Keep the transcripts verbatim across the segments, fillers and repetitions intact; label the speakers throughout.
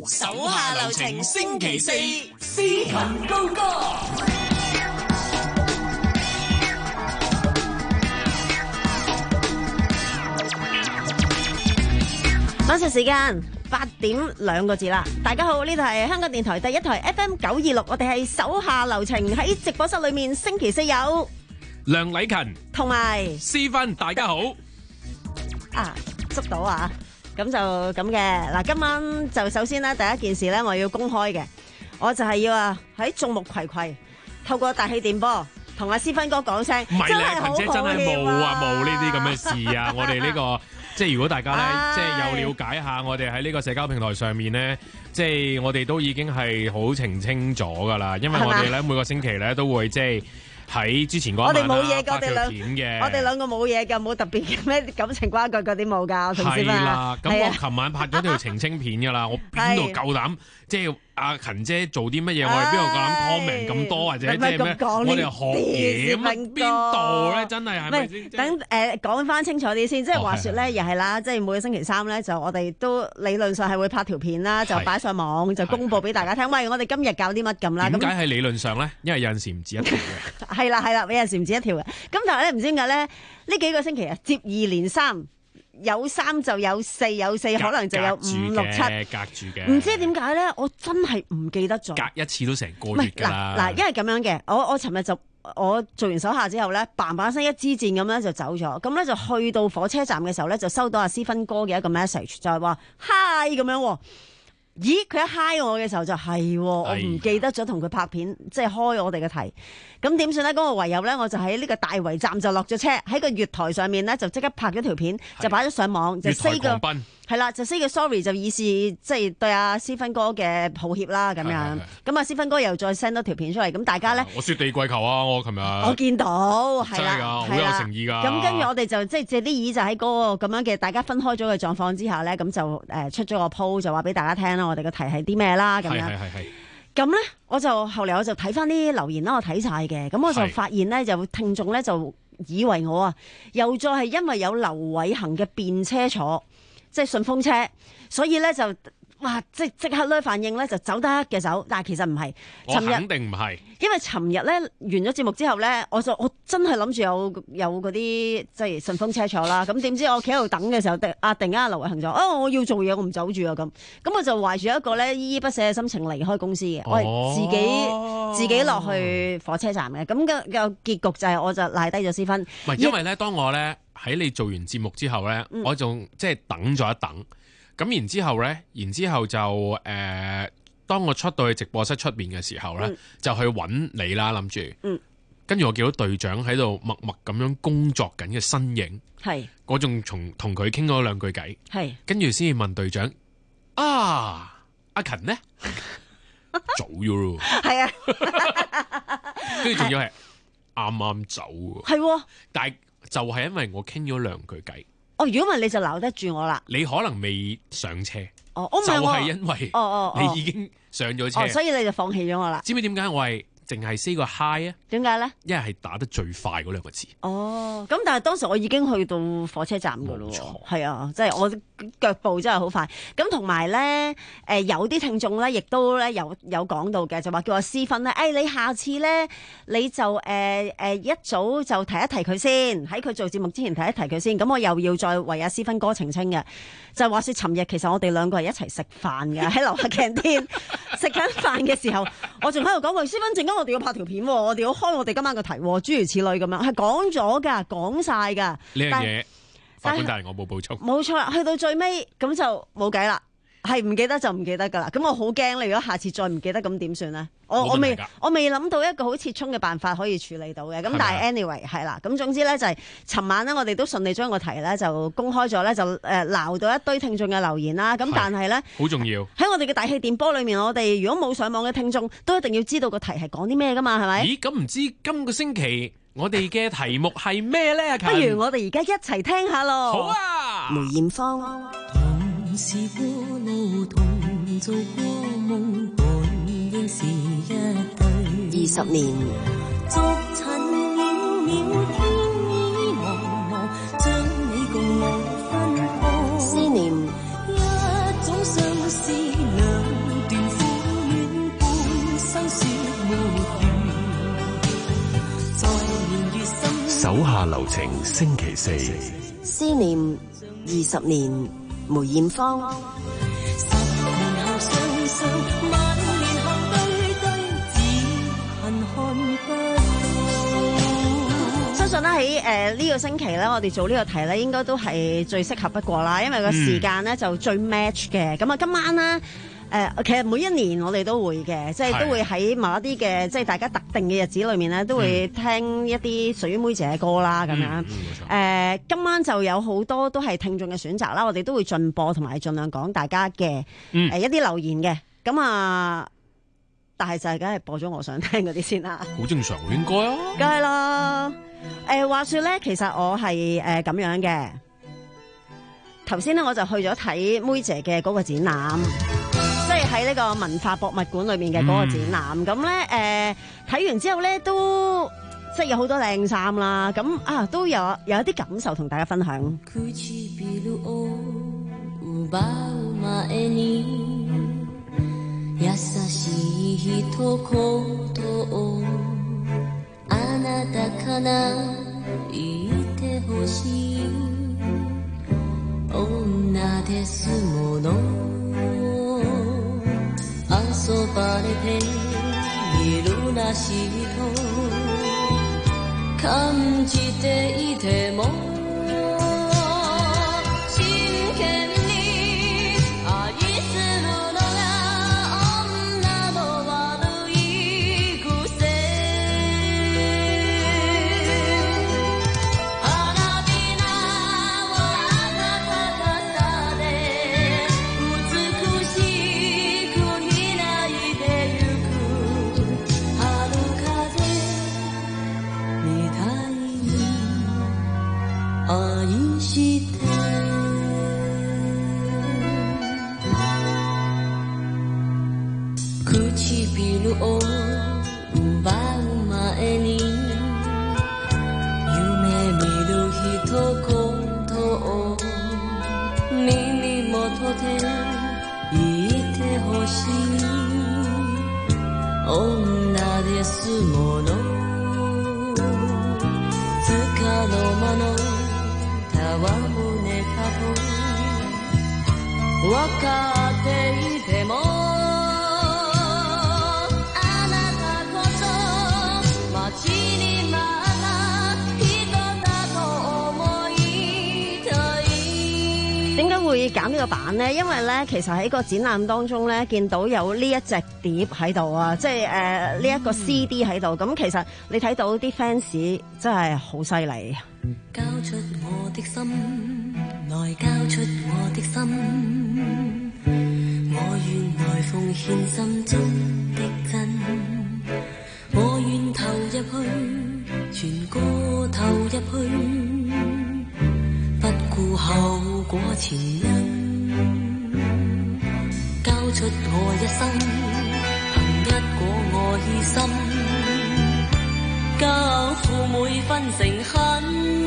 Speaker 1: 手下留情，星期四斯勤高歌。
Speaker 2: 晚上時間八點兩個字啦，大家好，呢度係香港電台第一台 F M 九二六，我哋係手下留情，喺直播室裏面，星期四有
Speaker 3: 梁禮勤
Speaker 2: 同埋
Speaker 3: 思芬，大家好
Speaker 2: 啊，捉到啊，咁就咁嘅嗱。今晚就首先咧，第一件事咧，我要公開嘅，我就係要啊喺眾目睽睽透過大氣電波同阿思芬哥講聲，
Speaker 3: 唔係咧，勤姐真係冇啊冇呢啲咁嘅事啊！我哋呢個即係如果大家咧，即係有了解下，我哋喺呢個社交平台上面咧，即係我哋都已經係好澄清咗噶啦，因為我哋咧每個星期咧都會即係喺之前嗰晚啦拍條片嘅，
Speaker 2: 我哋兩個冇嘢嘅，冇特別嘅咩感情瓜葛嗰啲冇㗎，同事
Speaker 3: 係啦，咁我琴晚拍咗條澄清片㗎啦，我邊度夠膽即係阿勤姐做啲乜嘢，我哋邊度夠膽 comment 咁多，或者即係咩？我哋學嘢咁啊，邊度咧？真係係咪先？
Speaker 2: 等誒講翻清楚啲先，即係話説咧，又係啦，即係每個星期三咧，就我哋都理論上係會拍條片啦，就擺上網，就公佈俾大家聽。喂，我哋今日搞啲乜咁啦？
Speaker 3: 點解係理論上咧？因為有陣時唔止一條嘅。
Speaker 2: 係啦係啦，有陣時唔止一條嘅。咁但係咧，唔知點解咧？呢幾個星期啊，接二連三。有三就有四，有四可能就有五六七，
Speaker 3: 隔住嘅。唔
Speaker 2: 知點解咧？我真係唔記得咗。
Speaker 3: 隔一次都成個月㗎啦。
Speaker 2: 嗱嗱，因為咁樣嘅，我我尋日就我做完手下之後咧，嘭嘭聲一支箭咁咧就走咗。咁咧就去到火車站嘅時候咧，就收到阿思芬哥嘅一個 message，就係話 hi 咁樣。咦，佢一 hi 我嘅時候就係、是，我唔記得咗同佢拍片，即係開我哋嘅題。咁點算咧？咁我唯有咧，我就喺呢個大圍站就落咗車，喺個月台上面咧就即刻拍咗條片，就擺咗上網，就 say 個係啦，就 say 個 sorry， 就以示即係對阿思芬哥嘅抱歉啦咁樣。咁阿思芬哥又再 send 多條片出嚟，咁大家咧，
Speaker 3: 我雪地跪求啊！我琴日
Speaker 2: 我見到係啦，
Speaker 3: 好有誠意㗎。
Speaker 2: 咁跟住我哋就即係借啲意，就喺嗰個咁樣嘅大家分開咗嘅狀況之下咧，咁就誒出咗個 po 就話俾大家聽啦，我哋嘅題係啲咩啦咁樣。係係係。咁咧，我就後嚟我就睇翻啲留言啦，我睇晒嘅，咁我就發現咧，就聽眾咧就以為我啊，又再係因為有劉偉恒嘅便車坐，即係順風車，所以咧就哇，即即刻咧反應咧就走得嘅走，但係其實唔係。
Speaker 3: 我肯定唔係，
Speaker 2: 因為尋日咧完咗節目之後咧，我就我真係諗住有有嗰啲即係順風車坐啦。咁點知我企喺度等嘅時候，啊突然間阿劉偉恒就哦，我要做嘢，我唔走住啊咁。咁我就懷住一個咧依依不捨嘅心情離開公司嘅，哦、我係自己自己落去火車站嘅。咁嘅個結局就係我就賴低咗思芬。
Speaker 3: 唔係因為咧，當我咧喺你做完節目之後咧，嗯、我仲即係等咗一等。咁然之後咧，然之後就誒、呃，當我出到去直播室出面嘅時候咧，嗯、就去揾你啦，諗住。嗯。跟住我見到隊長喺度默默咁樣工作緊嘅身影。係。我仲從同佢傾咗兩句偈。係。跟住先至問隊長：啊，阿勤呢？早咗咯。係啊。跟住仲要係啱啱走。係喎。但係就係因為我傾咗兩句偈。
Speaker 2: 哦，如果唔係你就留得住我啦。
Speaker 3: 你可能未上車，
Speaker 2: 哦，
Speaker 3: 就係因為哦哦，你已經上咗車，
Speaker 2: 哦，所以你就放棄咗我啦。
Speaker 3: 知唔知點解我係淨係 say 個 hi 啊？
Speaker 2: 點解咧？
Speaker 3: 因為係打得最快嗰兩個字。
Speaker 2: 哦，咁但係當時我已經去到火車站噶咯，係啊，即係我腳步真係好快。咁同埋咧，誒有啲聽眾咧，亦都咧有有講到嘅，就話叫我思芬咧，誒你下次咧你就誒誒一早就提一提佢先，喺佢做節目之前提一提佢先。咁我又要再為阿思芬哥澄清嘅，就係話說尋日其實我哋兩個係一齊食飯嘅，喺樓下 canteen 食緊飯嘅時候，我仲喺度講喂，思芬陣間我哋要拍條片，我哋要開我哋今晚嘅題，諸如此類咁樣，係講咗噶，講晒噶
Speaker 3: 呢樣嘢。法官大人，我冇補充。
Speaker 2: 冇錯啦，去到最尾咁就冇計啦，係唔記得就唔記得噶啦。咁我好驚你如果下次再唔記得咁點算咧？我我未我未諗到一個好切衷嘅辦法可以處理到嘅。咁但係 anyway 係啦。咁總之咧就係、是、尋晚咧，我哋都順利將個題咧就公開咗咧，就誒鬧到一堆聽眾嘅留言啦。咁但係咧
Speaker 3: 好重要
Speaker 2: 喺我哋嘅大氣電波裏面，我哋如果冇上網嘅聽眾，都一定要知道個題係講啲咩噶嘛？係咪？
Speaker 3: 咦？咁唔知今個星期我哋嘅題目係咩咧？
Speaker 2: 不如我哋而家一齊聽下咯。
Speaker 3: 好啊！
Speaker 2: 梅艷芳。
Speaker 4: 同是過路，同做過夢，本應是一對。
Speaker 2: 二十年。
Speaker 4: 逐塵渺渺，天意茫茫，將你共我分開。
Speaker 2: 思念。
Speaker 4: 一種相思，兩
Speaker 1: 流程星期四，
Speaker 5: 思念二十年，梅艷芳。
Speaker 4: 十年後雙雙，萬年後對對，只恨看不到。
Speaker 2: 相信咧喺誒呢個星期咧，我哋做呢個題咧，應該都係最適合不過啦，因為個時間咧就最 match 嘅。咁啊，今晚咧。誒、呃，其實每一年我哋都會嘅，即係都會喺某一啲嘅，即係大家特定嘅日子裏面咧，都會聽一啲屬於妹姐嘅歌啦，咁、嗯、樣。誒、嗯呃，今晚就有好多都係聽眾嘅選擇啦，我哋都會盡播同埋盡量講大家嘅誒、嗯呃、一啲留言嘅。咁啊，但係就係梗係播咗我想聽嗰啲先啦。
Speaker 3: 好正常，應該啊。
Speaker 2: 梗係啦。誒、呃，話說咧，其實我係誒咁樣嘅。頭先咧，我就去咗睇妹姐嘅嗰個展覽。即係喺呢個文化博物館裏面嘅嗰個展覽，咁咧誒睇完之後咧都即係有好多靚衫啦，咁啊都有有一啲感受同大家分享。
Speaker 4: 遊ばれているらしいと感じていても真剣に愛するのが女の悪い癖花びらを暖かさで美しく愛して唇を奪う前に夢見る一言を耳元で言ってほしい女ですものつかの間の戯れたと分かっていてもあなたこそ待ちに待った人だと思いたい。
Speaker 2: 點解會揀呢個版呢？因為咧，其實喺個展覽當中咧，見到有呢一隻碟喺度啊，即係誒呢一個 C D 喺度。咁、嗯、其實你睇到啲 fans 真係好犀利。
Speaker 4: 交出我的心，來交出我的心，我願來奉獻心中的真，我願投入去，全個投入去，不顧後果前因，交出我一生，憑一個我意心，交付每分誠懇。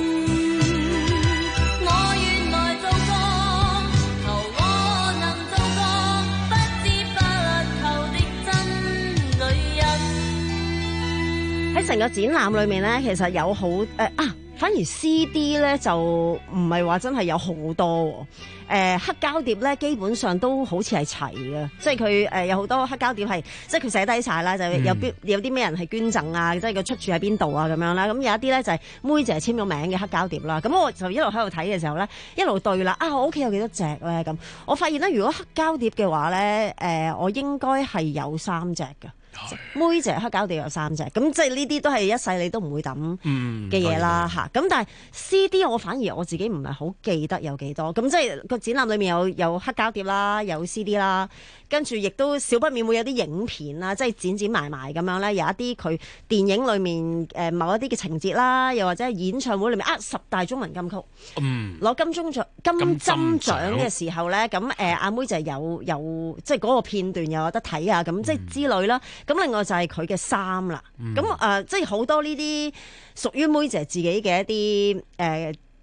Speaker 2: 喺成個展覽裏面咧，其實有好誒、呃、啊，反而 C D 咧就唔係話真係有好多誒、呃、黑膠碟咧，基本上都好似係齊嘅，即係佢誒有好多黑膠碟係即係佢寫低晒啦，就有邊、嗯、有啲咩人係捐贈啊，即係個出處喺邊度啊咁樣啦。咁有一啲咧就係妹姐簽咗名嘅黑膠碟啦。咁我就一路喺度睇嘅時候咧，一路對啦啊，我屋企有幾多隻咧咁，我發現咧如果黑膠碟嘅話咧，誒、呃、我應該係有三隻嘅。妹姐黑膠碟有三隻，咁即係呢啲都係一世你都唔會抌嘅嘢啦吓。咁、嗯、但係 C D 我反而我自己唔係好記得有幾多。咁即係個展覽裏面有有黑膠碟啦，有 C D 啦，跟住亦都少不免會有啲影片啦，即係剪剪埋埋咁樣咧。有一啲佢電影裏面誒某一啲嘅情節啦，又或者係演唱會裏面啊十大中文金曲，攞、嗯、金鐘獎金針獎嘅時候咧，咁誒阿妹就有有即係嗰個片段又有得睇啊，咁即係之類啦。咁、嗯、另外就係佢嘅衫啦，咁、嗯、誒、呃、即係好多呢啲屬於妹姐自己嘅一啲誒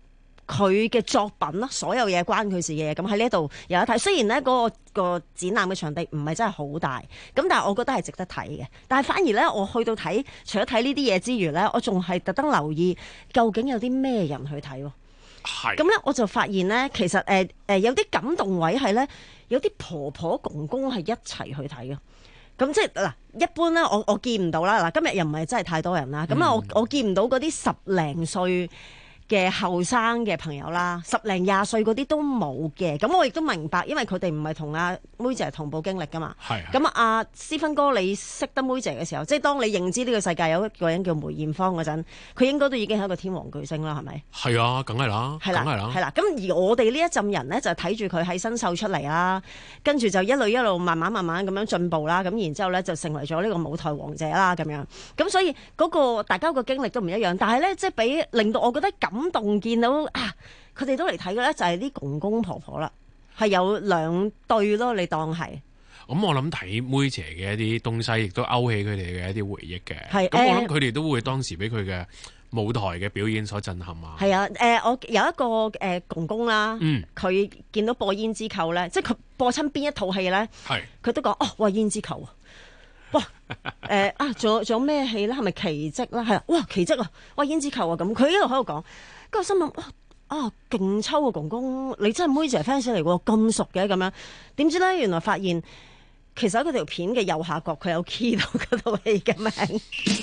Speaker 2: 佢嘅作品啦，所有嘢關佢事嘅嘢，咁喺呢度有得睇。雖然咧嗰個個展覽嘅場地唔係真係好大，咁但係我覺得係值得睇嘅。但係反而咧，我去到睇，除咗睇呢啲嘢之餘咧，我仲係特登留意究竟有啲咩人去睇喎。
Speaker 3: 係
Speaker 2: 咁咧，我就發現咧，其實誒誒、呃、有啲感動位係咧，有啲婆婆公公係一齊去睇嘅。咁即係嗱，一般咧，我我見唔到啦。嗱，今日又唔係真係太多人啦。咁啊、嗯，我我見唔到嗰啲十零歲嘅後生嘅朋友啦，十零廿歲嗰啲都冇嘅。咁我亦都明白，因為佢哋唔係同阿妹姐同步經歷噶嘛。係。咁阿思芬哥，你識得妹姐嘅時候，即係當你認知呢個世界有一個人叫梅艷芳嗰陣，佢應該都已經係一個天王巨星啦，係咪？係
Speaker 3: 啊，梗係啦，梗係啦，
Speaker 2: 係啦。咁而我哋呢一陣人咧，就睇住佢喺新秀出嚟啦，跟住就一路一路慢慢慢慢咁樣進步啦。咁然之後咧，就成為咗呢個舞台王者啦。咁樣。咁所以嗰個大家個經歷都唔一樣，但係咧，即係俾令到我覺得感動，見到啊，佢哋都嚟睇嘅咧，就係啲公公婆婆啦，係有兩對咯，你當係。
Speaker 3: 咁我諗睇妹姐嘅一啲東西，亦都勾起佢哋嘅一啲回憶嘅。
Speaker 2: 係。
Speaker 3: 咁我諗佢哋都會當時俾佢嘅舞台嘅表演所震撼啊。
Speaker 2: 係啊，誒、呃，我有一個誒、呃、公公啦，佢、嗯、見到播胭脂扣咧，即係佢播親邊一套戲咧，佢都講哦，哇胭脂扣啊！哇，誒、呃、啊，仲有仲有咩戲咧？係咪奇蹟啦？係啊，哇奇蹟啊！哇胭脂扣啊！咁佢一路喺度講，跟住我心諗，哇啊勁抽啊公公，你真係妹姐 fans 嚟喎，咁熟嘅咁樣。點知咧，原來發現其實喺嗰條片嘅右下角，佢有 key 到嗰套戲嘅名。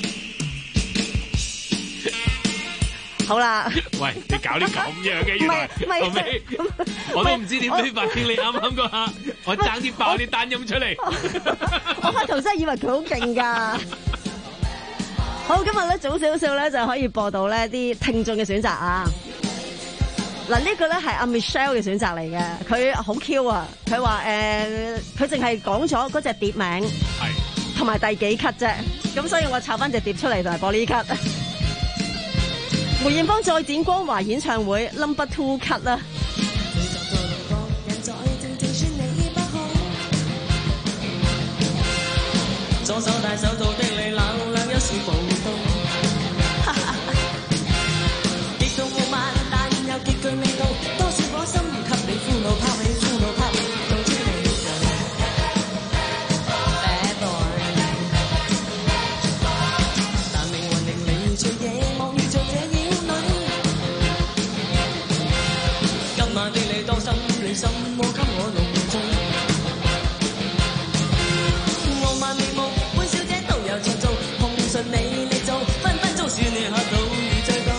Speaker 2: 好啦，
Speaker 3: 喂，你搞啲咁樣嘅，原來後尾我都唔知點飛發現你啱啱嗰下，我爭啲爆啲單音出嚟。
Speaker 2: 我開頭真係以為佢好勁㗎。好，今日咧早少少咧就可以播到咧啲聽眾嘅選擇啊。嗱，呢個咧係阿 Michelle 嘅選擇嚟嘅，佢好 Q 啊。佢話誒，佢淨係講咗嗰隻碟名，係同埋第幾級啫。咁所以我抄翻隻碟出嚟就係播呢級。梅艷芳再展光華演唱會 Number Two Cut 啦。左手大手做的你冷冷一絲暴動，極度傲慢但又極具味道，多少顆心給你俘虜拋起俘虜拋起，到處你就 Bad boy， 但命運令你做嘢望要做這妖女，今晚的你多心你什麼給我弄醉，傲慢面目本小姐都有錯做，碰上你你做分分鐘算你嚇到你最高，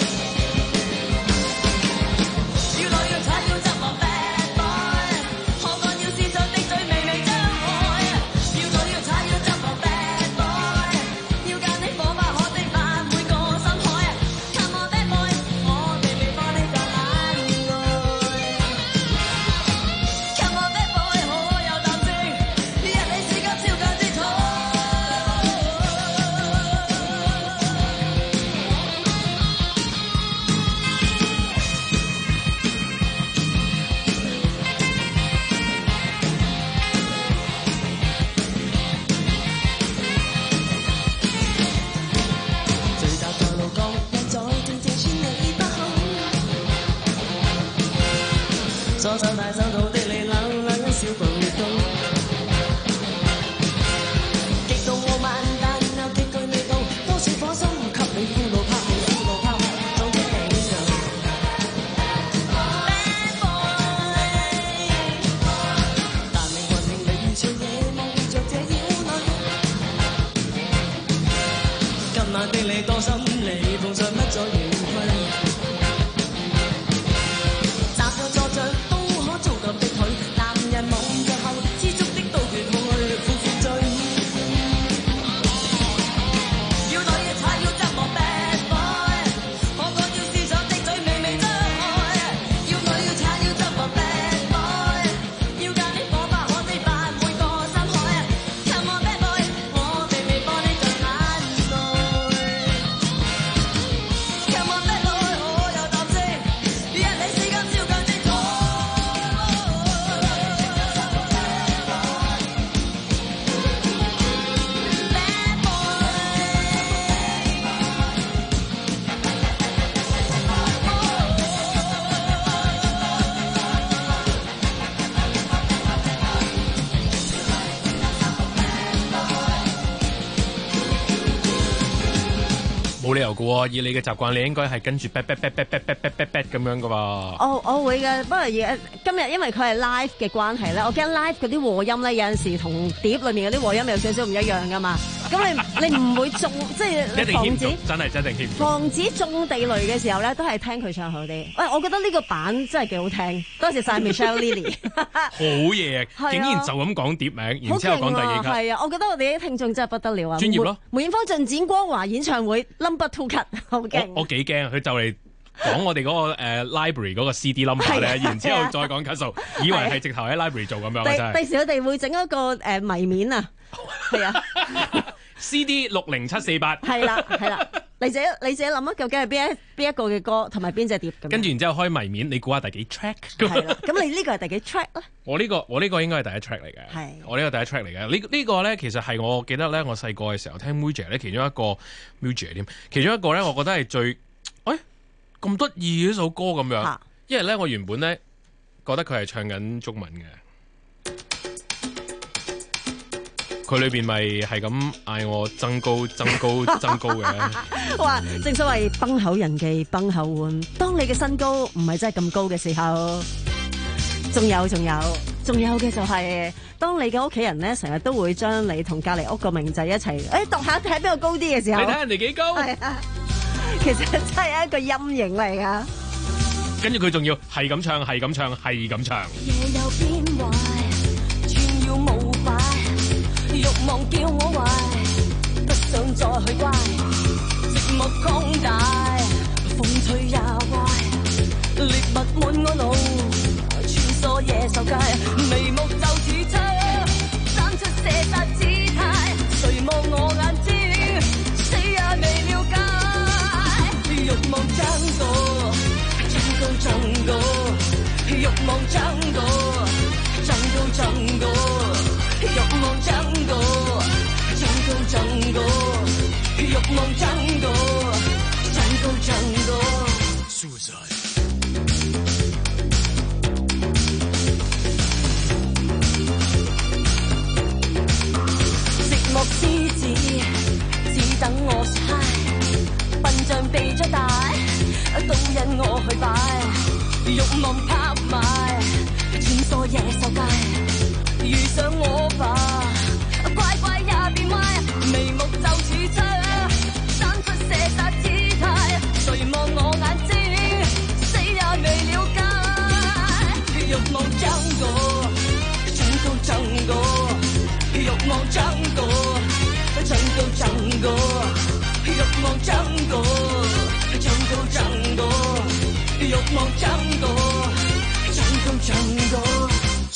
Speaker 2: 要來要踩要執我 bad boy， 可幹要試上的嘴微微張開，要來要踩要執我 bad boy， 要揀你火花可的飯每個深海 Come on bad boy， 我哋未幫你賺眼淚 Come on bad boy， 好有膽識，一你是急超強之徒。醉酒在路角，人在正正穿你不好，左手大手做的你冷冷一小步動，極度傲慢但又極具味道，多少顆心給你俘虜拋棄俘虜拋棄，總之你就 Bad boy， 但命運令你做嘢望着這妖女，今晚的你多心你碰上乜咗緣分，踏着坐着都可做及的腿，男人望着後知足的都越去苦苦追，要女要踩要執我 bad boy， 可幹要試上的嘴微微張開，要女要踩要執我 bad boy， 要揀你火花可的飯每個深海 Come on bad boy， 我哋未幫你賺眼淚。
Speaker 3: 冇理由嘅喎，以你嘅習慣，你應該係跟住 back back back back back back back back back 咁樣嘅嘛。
Speaker 2: 我我會嘅，不過而家今日因為佢係 live 嘅關係咧，我驚 live 嗰啲和音咧有陣時同碟裏面嗰啲和音有少少唔一樣噶嘛。咁你你唔會中，即係
Speaker 3: 一定
Speaker 2: 防止
Speaker 3: 欠中，真係真係欠中。
Speaker 2: 防止中地雷嘅時候咧，都係聽佢唱好啲。喂，我覺得呢個版真係幾好聽，多謝晒 Michelle Lily。
Speaker 3: 好嘢，
Speaker 2: 係啊
Speaker 3: 竟然就咁講碟名，然之後講第二級。
Speaker 2: 係啊，我覺得我哋啲聽眾真係不得了啊！
Speaker 3: 專業咯。
Speaker 2: 梅艷芳進展光華演唱會 number two cut， 好勁。
Speaker 3: 我我幾驚，佢就嚟講我哋嗰個誒 library 嗰個 C D number 咧，然之後再講級數，以為係直頭喺 library 做咁樣啊！真係。
Speaker 2: 第時我哋會整一個誒謎面啊，係啊。
Speaker 3: C D 六零七四八，
Speaker 2: 係啦係啦，你自己你自己諗啊，究竟係邊一邊一個嘅歌，同埋邊隻碟咁。
Speaker 3: 跟住然之後開謎面，你估下第幾 track？
Speaker 2: 係啦，咁你呢個係第幾 track 咧？
Speaker 3: 我呢個我呢個應該係第一 track 嚟嘅，
Speaker 2: 係
Speaker 3: 我呢個第一 track 嚟嘅。呢呢個咧其實係我記得咧，我細個嘅時候聽 Muja 咧，其中一個 Muja 添，其中一個咧，我覺得係最，誒咁得意嘅一首歌咁樣，
Speaker 2: 啊、
Speaker 3: 因為咧我原本咧覺得佢係唱緊中文嘅。佢裏邊咪係咁嗌我增高、增高、增高嘅。
Speaker 2: 哇！正所謂崩口人忌崩口碗，當你嘅身高唔係真係咁高嘅時候，仲有仲有仲有嘅就係、是，當你嘅屋企人咧成日都會將你同隔離屋個明仔一齊，誒度下睇邊個高啲嘅時候，
Speaker 3: 你睇人哋幾高？
Speaker 2: 係啊，其實真係一個陰影嚟噶。
Speaker 3: 跟住佢仲要係咁唱，係咁唱，係咁唱。
Speaker 4: 夜有變壞，全要無敗，慾望叫我壞，不想再去乖，寂寞擴大，風吹也壞，獵物滿我腦，穿梭野獸界，眉目就似槍，生出射殺姿態，誰望我眼睛，死也未了解，慾望將到。增高，慾望增高，增高增高，慾望增高，增高增高，慾望增高，增高增高。Suicide。寂寞獅子，只等我猜，笨象被捉大。都因我去擺，慾望拍賣，穿梭野獸界，遇上我吧，乖乖也變壞，眉目就似槍，生出射殺姿態，誰望我眼睛，死也未了解，慾望增高，增高增高，慾望增高，增高增高，慾望增高。增高增高，慾望增高，增高增高。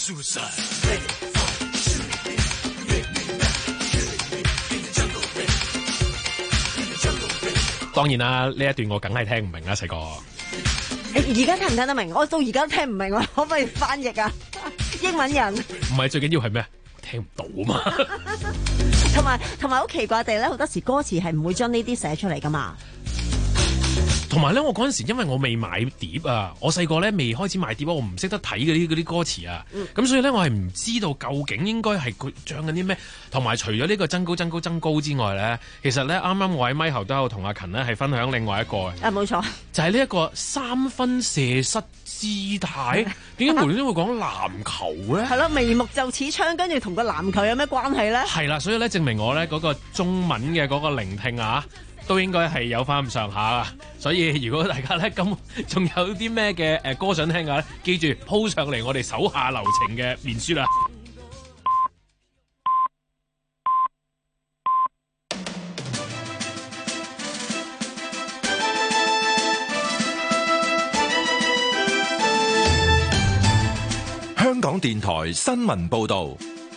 Speaker 3: 當然啦，呢一段我梗係聽唔明啦，細個。
Speaker 2: 而家聽唔聽得明？我到而家都聽唔明，可唔可以翻譯啊？英文人
Speaker 3: 唔係，最緊要係咩？聽唔到嘛。
Speaker 2: 同埋同埋好奇怪地咧，好多時歌詞係唔會將呢啲寫出嚟噶嘛。
Speaker 3: 同埋咧，我嗰陣時因為我未買碟啊，我細個咧未開始買碟啊，我唔識得睇嗰啲嗰啲歌詞啊，咁、嗯、所以咧我係唔知道究竟應該係佢唱緊啲咩。同埋除咗呢個增高增高增高之外咧，其實咧啱啱我喺咪後都有同阿勤咧係分享另外一個嘅，
Speaker 2: 啊冇錯，
Speaker 3: 就係呢一個三分射失姿態。點解無端端會講籃球咧？係
Speaker 2: 咯，眉目就似槍，跟住同個籃球有咩關係咧？係
Speaker 3: 啦，所以咧證明我咧嗰個中文嘅嗰個聆聽啊，都應該係有翻咁上下啊！所以如果大家咧咁仲有啲咩嘅誒歌想聽嘅咧，記住鋪上嚟我哋手下留情嘅面書啦。
Speaker 6: 香港電台新聞報導。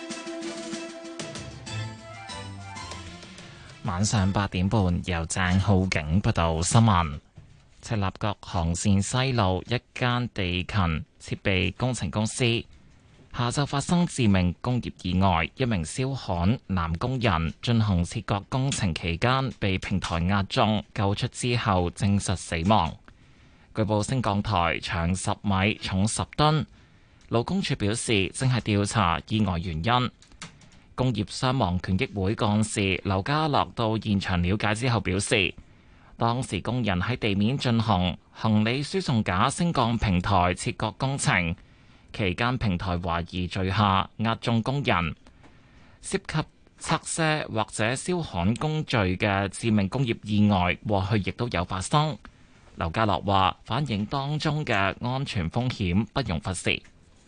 Speaker 7: 晚上八點半，由鄭浩景報道新聞。赤鱲角航線西路一間地勤設備工程公司下晝發生致命工業意外，一名燒焊男工人進行切割工程期間被平台壓中，救出之後證實死亡。據報升降台長十米，重十噸。勞工處表示正係調查意外原因。工業傷亡權益會幹事劉家樂到現場了解之後表示， 當時工人喺地面進行行李輸送架升降平台切割工程，期間平台懷疑墜下壓中工人，涉及拆卸或者燒焊工序嘅致命工業意外，過去亦都有發生。劉家樂話：反映當中嘅安全風險不容忽視。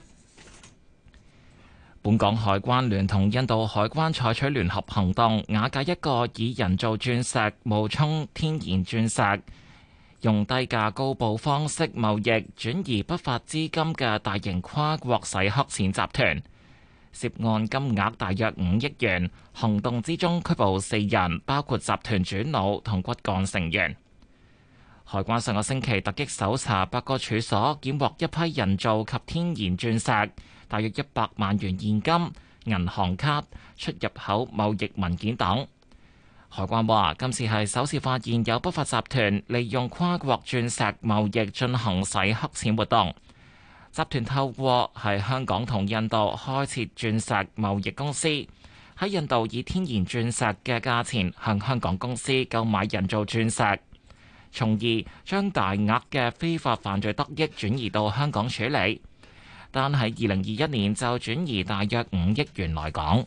Speaker 7: 本港海關聯同印度海關採取聯合行動，瓦解一個以人造鑽石冒充天然鑽石，用低價高報方式貿易轉移不法資金嘅大型跨國洗黑錢集團，涉案金額大約五億元。行動之中拘捕四人，包括集團主腦同骨幹成員。海關上個星期突擊搜查八個處所，檢獲一批人造及天然鑽石，大約一百萬元現金、銀行卡、出入口貿易文件等。海關話，今次係首次發現有不法集團利用跨國鑽石貿易進行洗黑錢活動。集團透過喺香港同印度開設鑽石貿易公司，喺印度以天然鑽石嘅價錢向香港公司購買人造鑽石，從而將大額嘅非法犯罪得益轉移到香港處理。但喺二零二一年就轉移大約五億元來港。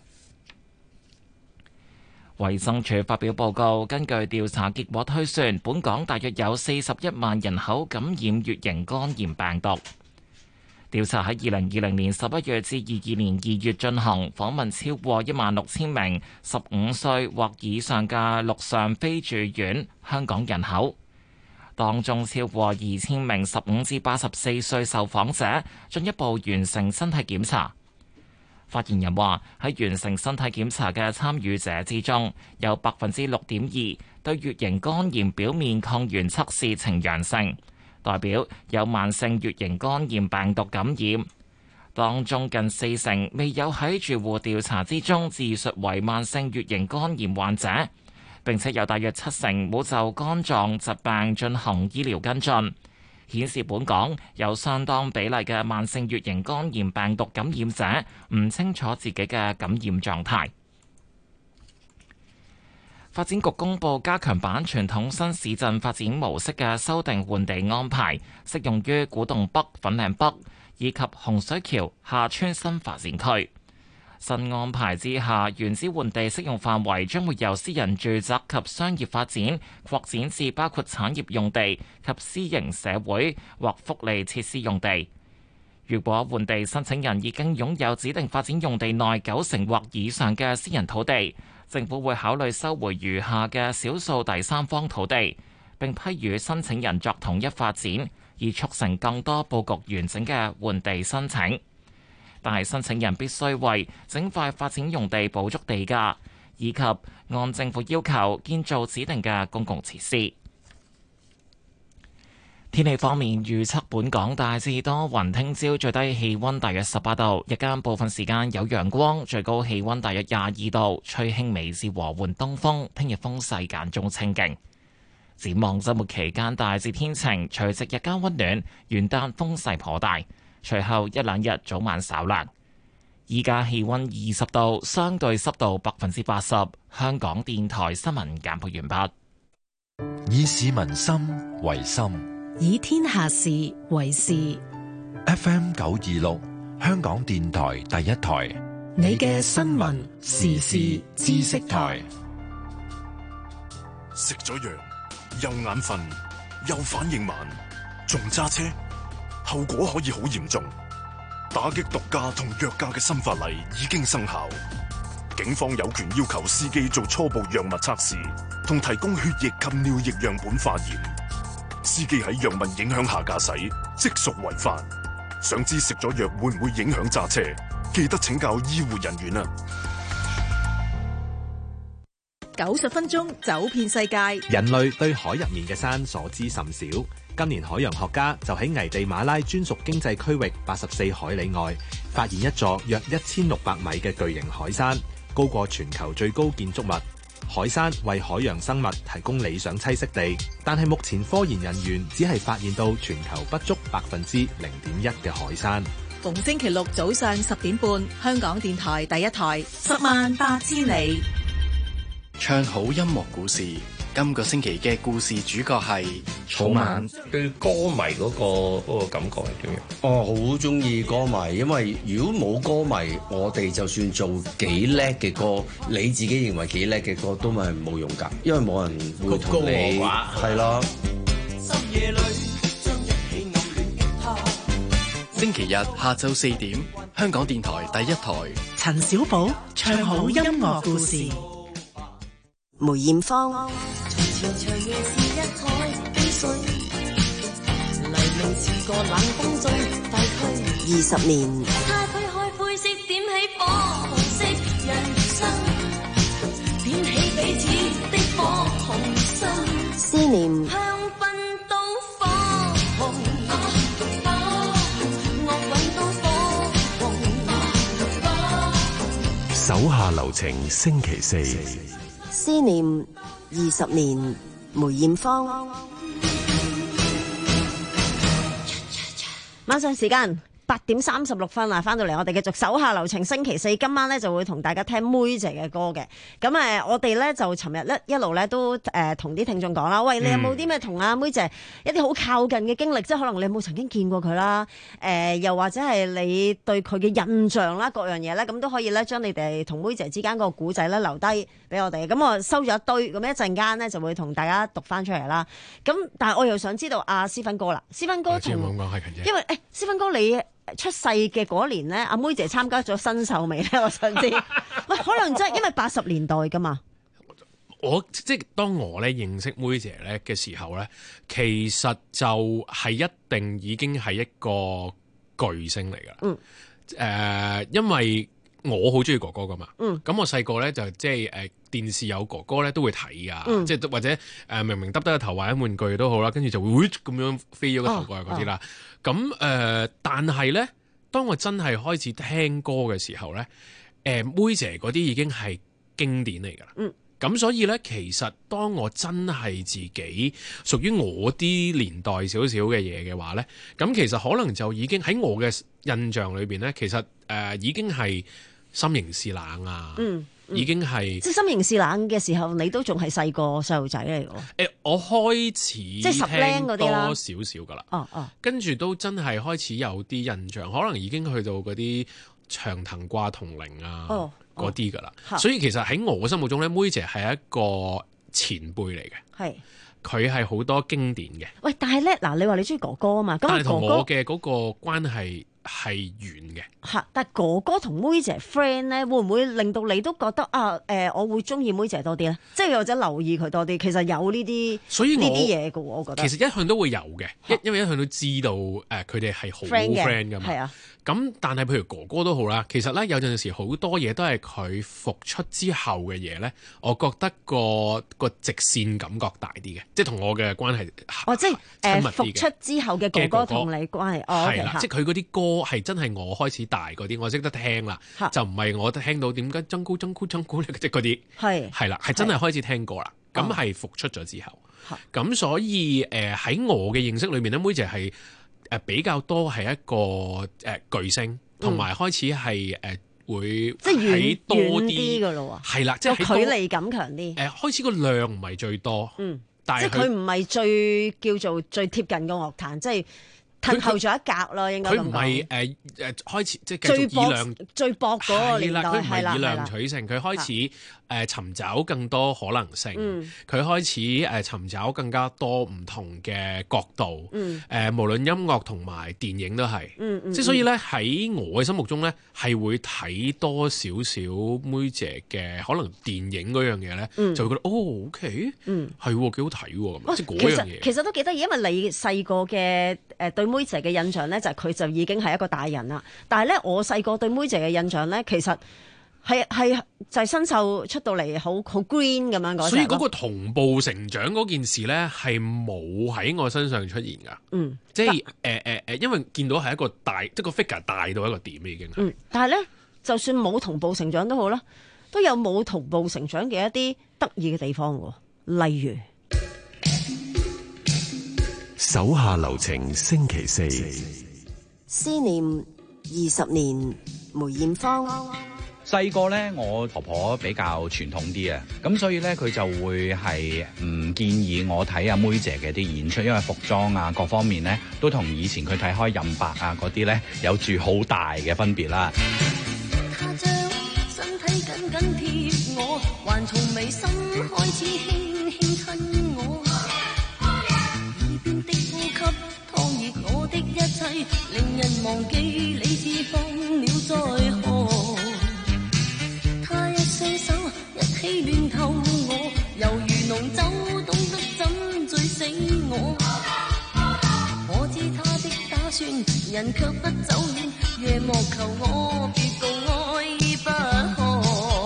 Speaker 7: 衛生署發表報告，根據調查結果推算，本港大約有四十一萬人口感染乙型肝炎病毒。調查喺二零二零年十一月至二二年二月進行，訪問超過一萬六千名十五歲或以上嘅陸上非住院香港人口。當中超過二千名十五至八十四歲受訪者進一步完成身體檢查。發言人話：喺完成身體檢查嘅參與者之中，有百分之六點二對乙型肝炎表面抗原測試呈陽性，代表有慢性乙型肝炎病毒感染。當中近四成未有喺住戶調查之中自述為慢性乙型肝炎患者。並且有大約七成冇就肝臟疾病進行醫療跟進，顯示本港有相當比例嘅慢性乙型肝炎病毒感染者唔清楚自己嘅感染狀態。發展局公布加強版傳統新市鎮發展模式嘅修訂換地安排，適用於古洞北、粉嶺北以及洪水橋廈村新發展區。新安排之下，原址換地適用範圍將會由私人住宅及商業發展擴展至包括產業用地及私營社會或福利設施用地。如果換地申請人已經擁有指定發展用地內九成或以上嘅私人土地，政府會考慮收回餘下嘅少數第三方土地，並批予申請人作統一發展，以促成更多佈局完整嘅換地申請。但係申請人必須為整塊發展用地補足地價，以及按政府要求建造指定嘅公共設施。天氣方面預測，本港大致多雲，聽朝最低氣溫大約十八度，日間部分時間有陽光，最高氣溫大約廿二度，吹輕微至和緩東風。聽日風勢間中清勁。展望週末期間大致天晴，除夕日間溫暖，元旦風勢頗大。隨後一兩日早晚稍涼。依家氣溫二十度，相對濕度百分之八十。香港電台新聞簡報完畢。
Speaker 6: 以市民心為心，
Speaker 8: 以天下事為事。
Speaker 6: F M 九二六，香港電台第一台，
Speaker 8: 你嘅新聞時事知識台。
Speaker 9: 食咗藥又眼瞓又反應慢，仲揸車，後果可以好嚴重。打擊毒駕同藥駕嘅新法例已經生效，警方有權要求司機做初步藥物測試，同提供血液及尿液樣本化驗。司機喺藥物影響下駕駛，即屬違法。想知食咗藥會唔會影響揸車？記得請教醫護人員啊！
Speaker 8: 九十分鐘走遍世界。
Speaker 10: 人類對海入面嘅山所知甚少。今年海洋學家就喺危地馬拉專屬經濟區域八十四海里外，發現一座約一千六百米嘅巨型海山，高過全球最高建築物。海山為海洋生物提供理想棲息地，但係目前科研人員只係發現到全球不足百分之零點一嘅海山。
Speaker 8: 逢星期六早上十點半，香港電台第一台，十萬八千里。
Speaker 11: 唱好音樂故事， 今個星期嘅故事主角係
Speaker 12: 草蜢。對歌迷嗰個嗰個感覺係點樣？
Speaker 13: 我好中意歌迷，因為如果冇歌迷，我哋就算做幾叻嘅歌，你自己認為幾叻嘅歌都係冇用㗎，因為冇人會同你係咯。
Speaker 11: 星期日下晝四點，香港電台第一台，
Speaker 8: 陳小寶唱好音樂故事。
Speaker 5: 梅艷芳。二十年。思念。
Speaker 14: 手下留情，星期四。
Speaker 5: 思念二十年，梅艷芳。
Speaker 2: 晚上時間八點三十六分啊，翻到嚟我哋繼續手下留情，星期四今晚咧就會同大家聽妹姐嘅歌嘅。咁誒，我哋咧就尋日咧一路咧都誒同啲聽眾講啦，喂，你有冇啲咩同阿妹姐一啲好靠近嘅經歷？即係可能你有冇曾經見過佢啦？誒、呃，又或者係你對佢嘅印象啦，各樣嘢咧，咁都可以咧將你哋同妹姐之間個古仔咧留低俾我哋。咁我收咗一堆，咁一陣間咧就會同大家讀翻出嚟啦。咁但係我又想知道阿思芬哥啦，思芬哥同因為誒，思芬哥你出世嘅嗰年咧，阿妹姐參加咗新秀未咧？我想知，喂，可能真係因為八十年代噶嘛。
Speaker 3: 我即係當我咧認識妹姐咧嘅時候咧，其實就係一定已經係一個巨星嚟噶啦。嗯。誒、呃，因為我好中意哥哥噶嘛。嗯。咁我細個咧就即係誒電視有哥哥咧都會睇噶，嗯、即係或者誒、呃、明明耷低個頭玩玩具都好啦，跟住就會咁樣飛咗個頭過去嗰啲啦。咁誒、哦呃，但係咧，當我真係開始聽歌嘅時候咧，誒、呃、妹姐嗰啲已經係經典嚟噶啦。嗯。咁所以咧，其實當我真係自己屬於我啲年代少少嘅嘢嘅話咧，咁其實可能就已經喺我嘅印象裏邊咧，其實誒、呃、已經係心形是冷啊，嗯嗯、已經係
Speaker 2: 即係心形是冷嘅時候，你都仲係細個細路仔嚟㗎。誒、
Speaker 3: 欸，我開始
Speaker 2: 即係十零嗰啲啦，
Speaker 3: 多少少噶啦。
Speaker 2: 哦哦，
Speaker 3: 跟住都真係開始有啲印象，可能已經去到嗰啲長藤掛銅鈴啊。哦嗰啲噶啦，所以其實喺我嘅心目中咧，妹姐係一個前輩嚟嘅，係佢係好多經典嘅。喂，
Speaker 2: 但係咧嗱，你話你中意哥哥啊嘛，咁
Speaker 3: 但係同我嘅嗰個關係係遠嘅。
Speaker 2: 嚇！但係哥哥同妹姐 friend 咧，會唔會令到你都覺得啊？誒、呃，我會中意妹姐多啲咧，即係或者留意佢多啲。其實有呢啲，所以呢啲嘢嘅喎，我覺得。
Speaker 3: 其實一向都會有嘅，因因為一向都知道誒，佢哋係好 friend 㗎嘛。係啊。咁但係譬如哥哥都好啦，其實咧有陣時好多嘢都係佢復出之後嘅嘢咧，我覺得個個直線感覺大啲嘅，即係同我嘅關係
Speaker 2: 哦，即係誒復出之後嘅哥哥同你關係哦，
Speaker 3: 係啦，即係佢嗰啲歌係真係我開始大嗰啲，我識得聽啦，就唔係我聽到點解增高增高增高即係嗰啲係係啦，係真係開始聽過啦，咁係復出咗之後，咁所以誒喺我嘅認識裏面咧，妹姐係。誒比較多係一個誒、呃、巨星，同埋開始係誒、呃、會
Speaker 2: 即係遠
Speaker 3: 多
Speaker 2: 啲嘅咯喎，
Speaker 3: 係啦，即係
Speaker 2: 距離感強啲。誒、
Speaker 3: 呃、開始個量唔係最多，嗯，但係
Speaker 2: 佢唔係最叫做最貼近個樂壇，即係。退後咗一格咯，應該咁講。佢唔係誒誒開始即係繼續以量最薄嗰個年代，
Speaker 3: 佢唔係以量取勝，佢開始誒、呃、尋找更多可能性。佢、嗯、開始誒、呃、尋找更加多唔同嘅角度。誒、嗯呃、無論音樂同埋電影都係。嗯嗯、即係所以咧喺我嘅心目中咧係會睇多少少妹姐嘅可能電影嗰樣嘢咧，嗯、就會覺得哦 OK，嗯係喎幾好睇喎咁，即係嗰樣嘢。
Speaker 2: 其實都幾得意，因為你細個嘅誒對妹姐嘅印象咧，就係佢就已經係一個大人啦。但係咧，我細個對妹姐嘅印象咧，其實係係就係新秀出到嚟，好好 green 咁樣嗰。
Speaker 3: 所以嗰個同步成長嗰件事咧，係冇喺我身上出現噶。嗯，即係誒誒誒，因為見到係一個大，即係個 figure 大到一個點已經係。
Speaker 2: 嗯，但係咧，就算冇同步成長都好啦，都有冇同步成長嘅一啲得意嘅地方喎，例如。
Speaker 14: 手下留情，星期四。
Speaker 5: 思念二十年，梅艷芳。
Speaker 15: 細個咧，我婆婆比較傳統啲啊，咁所以咧佢就會係唔建議我睇阿妹姐嘅啲演出，因為服裝啊各方面咧都同以前佢睇開任白啊嗰啲咧有住好大嘅分別啦。
Speaker 4: 他將身體緊緊貼我，還從眉心開始輕輕親我，耳邊的呼吸燙熱我的一切，令人忘記理智放了在河。他一雙手一起亂透我，猶如濃酒懂得怎醉死我。我知他的打算，人卻不走遠，夜幕求我別告愛不可。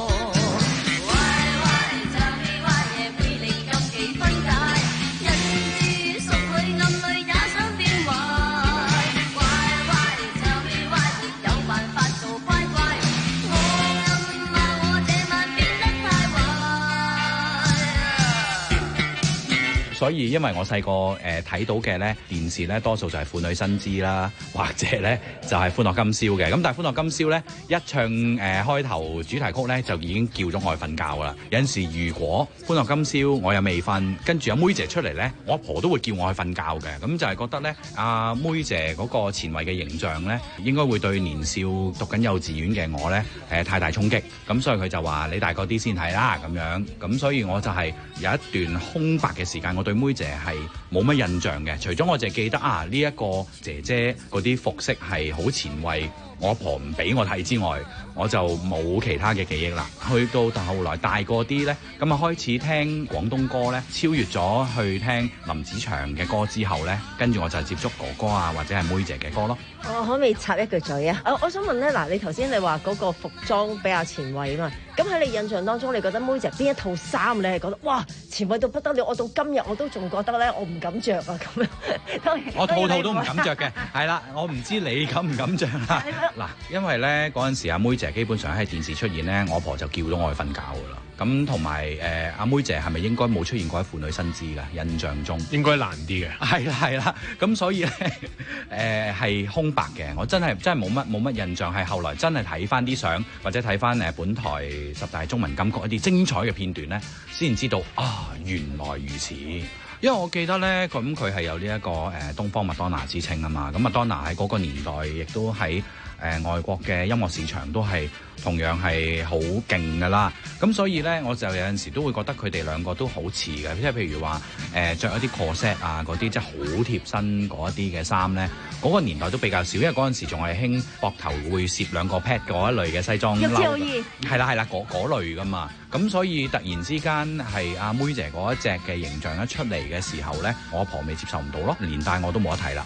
Speaker 15: 所以因為我細個誒睇到嘅咧電視咧多數就係婦女新知啦，或者咧就係歡樂今宵嘅。咁但係歡樂今宵咧一唱誒、呃、開頭主題曲咧就已經叫咗我去瞓覺㗎啦。有陣時如果歡樂今宵我又未瞓，跟住阿妹姐出嚟咧，我阿婆都會叫我去瞓覺嘅。咁就係覺得咧阿妹姐嗰個前衛嘅形象咧，應該會對年少讀緊幼稚園嘅我咧誒、呃、太大衝擊。咁所以佢就話你大個啲先睇啦咁樣。咁所以我就係有一段空白嘅時間，我對妹姐係冇乜印象嘅，除咗我淨係記得啊呢一、這個姐姐嗰啲服飾係好前衛，我阿婆唔俾我睇之外，我就冇其他嘅記憶啦。去到但後來大個啲呢，咁啊開始聽廣東歌呢，超越咗去聽林子祥嘅歌之後呢，跟住我就接觸哥哥啊或者係妹姐嘅歌咯。
Speaker 16: 我可唔可以插一句嘴啊？我我想問咧，嗱，你頭先你話嗰個服裝比較前衛啊嘛，咁喺你印象當中，你覺得妹姐邊一套衫你係覺得哇前衛到不得了？我到今日我都仲覺得咧，我唔敢着啊咁樣。
Speaker 15: 我套套都唔敢着嘅，係啦，我唔知你敢唔敢着啦。嗱，因為咧嗰陣時阿妹姐基本上喺電視出現咧，我阿婆就叫咗我去瞓覺噶啦。咁同埋誒阿妹姐係咪應該冇出現過喺婦女新知㗎？印象中
Speaker 3: 應該難啲嘅。
Speaker 15: 係啦係啦，咁所以咧誒係空白嘅，我真係真係冇乜冇乜印象，係後來真係睇翻啲相或者睇翻誒本台十大中文金曲一啲精彩嘅片段咧，先知道啊原來如此。因為我記得咧，咁佢係有呢、這、一個誒、呃、東方麥當娜之稱啊嘛，咁麥當娜喺嗰個年代亦都喺誒、呃、外國嘅音樂市場都係同樣係好勁噶啦，咁所以咧我就有陣時都會覺得佢哋兩個都好似嘅，即係譬如話誒著一啲 corset 啊嗰啲，即係好貼身嗰一啲嘅衫咧，嗰、那個年代都比較少，因為嗰陣時仲係興膊頭會攝兩個 pad 嗰一類嘅西裝褸，係啦係啦嗰嗰類噶嘛，咁所以突然之間係阿妹姐嗰一隻嘅形象一出嚟嘅時候咧，我阿婆未接受唔到咯，連帶我都冇得睇啦。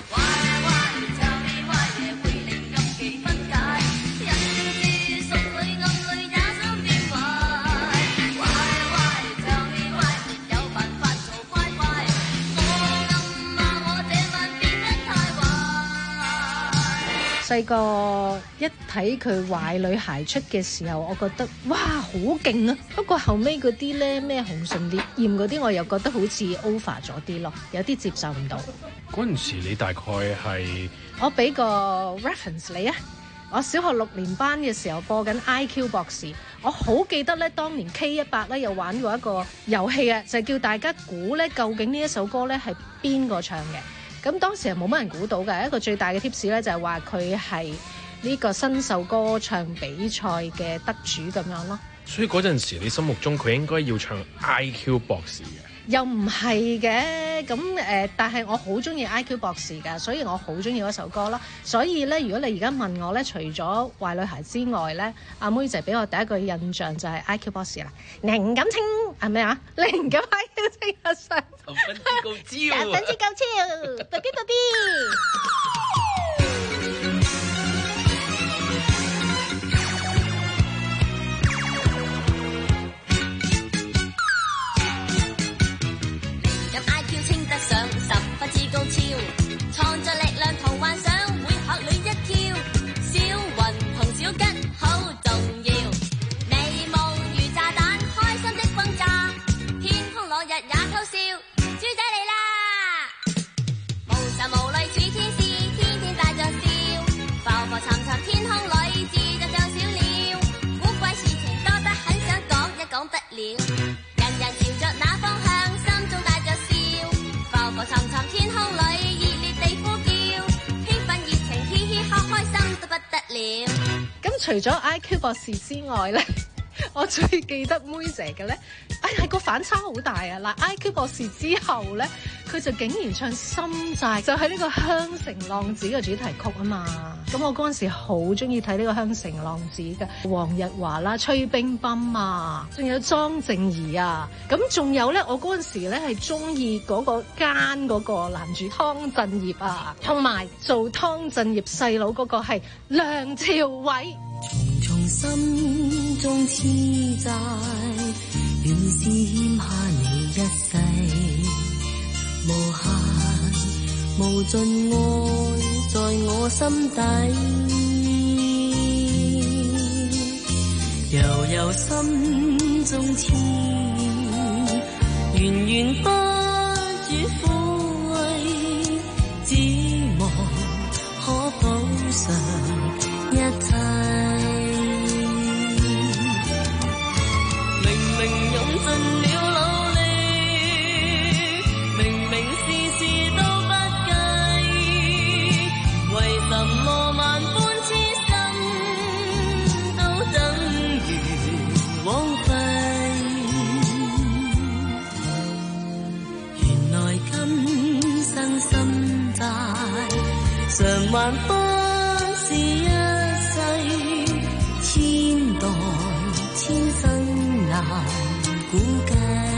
Speaker 17: 細個一睇佢壞女孩出嘅時候，我覺得哇好勁啊！不過後尾嗰啲咧咩紅唇烈焰嗰啲，我又覺得好似 over 咗啲咯，有啲接受唔到。
Speaker 3: 嗰陣時你大概係
Speaker 17: 我俾個 reference 你啊！我小學六年班嘅時候播緊 I Q 博士，我好記得咧，當年 K 一百咧有玩過一個遊戲啊，就係叫大家估咧究竟呢一首歌咧係邊個唱嘅。咁當時係冇乜人估到嘅，一個最大嘅 tips 咧就係話佢係呢個新秀歌唱比賽嘅得主咁樣咯。
Speaker 3: 所以嗰陣時你心目中佢應該要唱 I Q 博士嘅。
Speaker 17: 又唔係嘅，咁誒、呃，但係我好中意 I Q 博士㗎，所以我好中意嗰首歌咯。所以咧，如果你而家問我咧，除咗壞女孩之外咧，阿妹姐俾我第一個印象就係 I Q 博士啦。靈感清係咩啊？靈感 I Q 清一世，
Speaker 12: 十分之高超，
Speaker 17: 十分之高超，特別特別。
Speaker 4: 創作力量同幻想會學女一跳，小雲同小吉好重要，美夢如炸彈，開心的轟炸，天空落日也偷笑，豬仔嚟啦，無神無淚似天使。
Speaker 17: 除咗 I Q 博士之外咧，我最記得妹姐嘅咧，哎係個反差好大啊！嗱 ，I Q 博士之後咧，佢就竟然唱《心債》，就係呢個《香城浪子》嘅主題曲啊嘛。咁我嗰陣時好中意睇呢個《香城浪子》嘅，黃日華啦、崔冰斌啊，仲有莊靜怡啊。咁仲有咧，我嗰陣時咧係中意嗰個奸嗰個男主湯鎮業啊，同埋做湯鎮業細佬嗰個係梁朝偉。
Speaker 4: 重重心中痴債，原是欠下你一世，無限無盡愛在我心底，悠悠心中痴念，源源不絕撫慰，只望可補償一切。償還不是一世，千代千生難估計。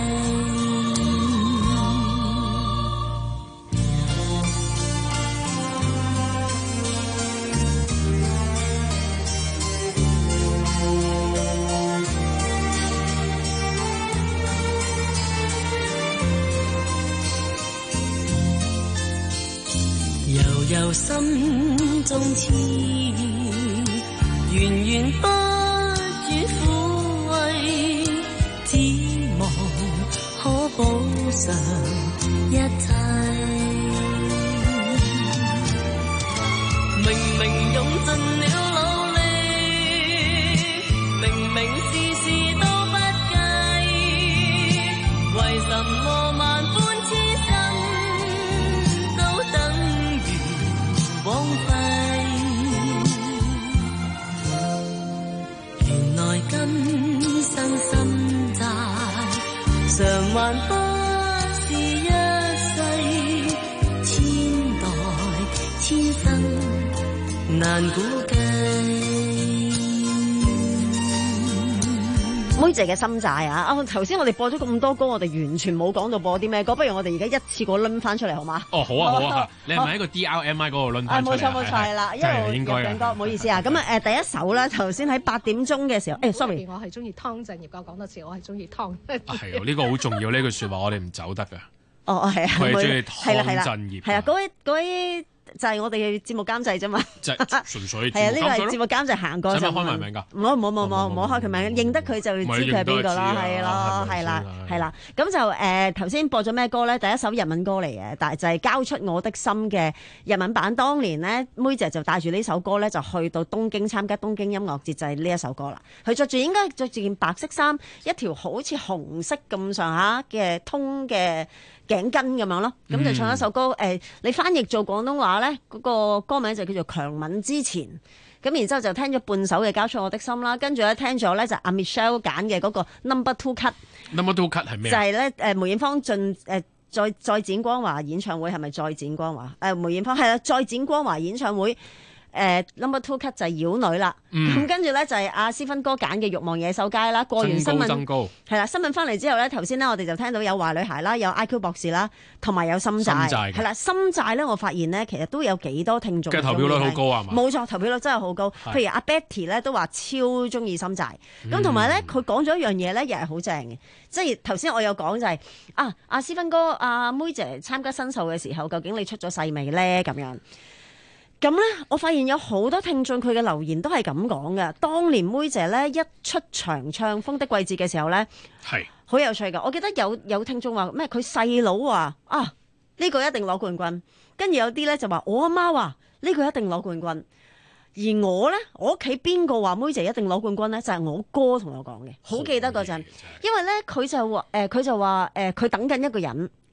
Speaker 4: 悠悠心中痴念，源源不絕撫慰，只望可補償一切。明明用盡了努力，明明事事都不計，為什麼萬般痴心都等枉費？原來今生心債償還不是一世，千代千生難估計。
Speaker 2: 妹姐嘅心債啊！啊，頭先我哋播咗咁多歌，我哋完全冇講到播啲咩歌，不如我哋而家一次過攆翻出嚟好嗎？
Speaker 3: 哦，好啊，好啊，你係咪喺個 D R M I 嗰度攆翻出嚟？
Speaker 2: 冇錯冇錯，係啦，一路入緊歌，唔好意思啊。咁啊誒，第一首咧，頭先喺八點鐘嘅時候，誒，sorry，
Speaker 17: 我係中意湯鎮業，我講多次，我係中意湯。
Speaker 3: 係啊，呢個好重要，呢句説話我哋唔走得㗎。
Speaker 2: 哦哦，係啊，
Speaker 3: 佢係中意湯鎮業。
Speaker 2: 係啊，嗰位嗰位。就係我哋嘅節目監製啫嘛，
Speaker 3: 即係純粹
Speaker 2: 係啊！呢個係節目監製行過就。
Speaker 3: 使唔使開埋名㗎？
Speaker 2: 唔好唔好唔好唔好開佢名，認得佢就知佢係邊個啦，係咯，係啦，係啦。咁就誒頭先播咗咩歌咧？第一首日文歌嚟嘅，但係就係交出我的心嘅日文版。當年咧，妹姐就帶住呢首歌咧，就去到東京參加東京音樂節，就係呢一首歌啦。佢着住應該着住件白色衫，一條好似紅色咁上下嘅通嘅頸巾咁樣咯，咁就唱一首歌。誒、呃，你翻譯做廣東話咧，嗰、那個歌名就叫做《強吻之前》。咁然之後就聽咗半首嘅《交出我的心》啦，跟住咧聽咗咧就阿 Michelle 揀嘅嗰個 Number Two Cut。Number
Speaker 3: Two Cut 係咩？
Speaker 2: 就係咧誒梅艷芳進誒、呃、再再展光華演唱會係咪再展光華？誒、呃、梅艷芳係啦，再展光華演唱會。誒、uh, number two cut 就係妖女啦，咁跟住咧就係阿思芬哥揀嘅慾望野獸街啦。過完新聞係啦，新聞翻嚟之後咧，頭先咧我哋就聽到有壞女孩啦，有 I Q 博士啦，同埋有心債係啦。心債咧，我發現咧其實都有幾多聽眾嘅投票率好高啊嘛，冇錯，投票率真係好高。譬如阿 Betty 咧都話超中意心債，咁同埋咧佢講咗一樣嘢咧，又係好正嘅，即係頭先我有講就係、是、啊，阿思芬哥、阿、啊、妹姐參加新秀嘅時候，究竟你出咗世未咧？咁樣。咁咧，我發現有好多聽眾佢嘅留言都係咁講嘅。當年妹姐咧一出場唱《風的季節》嘅時候咧，係好有趣㗎。我記得有有聽眾話咩？佢細佬話啊，呢、呢個一定攞冠軍。跟住有啲咧就話我阿媽話呢個一定攞冠軍。而我咧，我屋企邊個話妹姐一定攞冠軍咧？就係、是、我哥同我講嘅，好記得嗰陣。因為咧佢就話誒，佢、呃、就話誒，佢、呃、等緊一個人。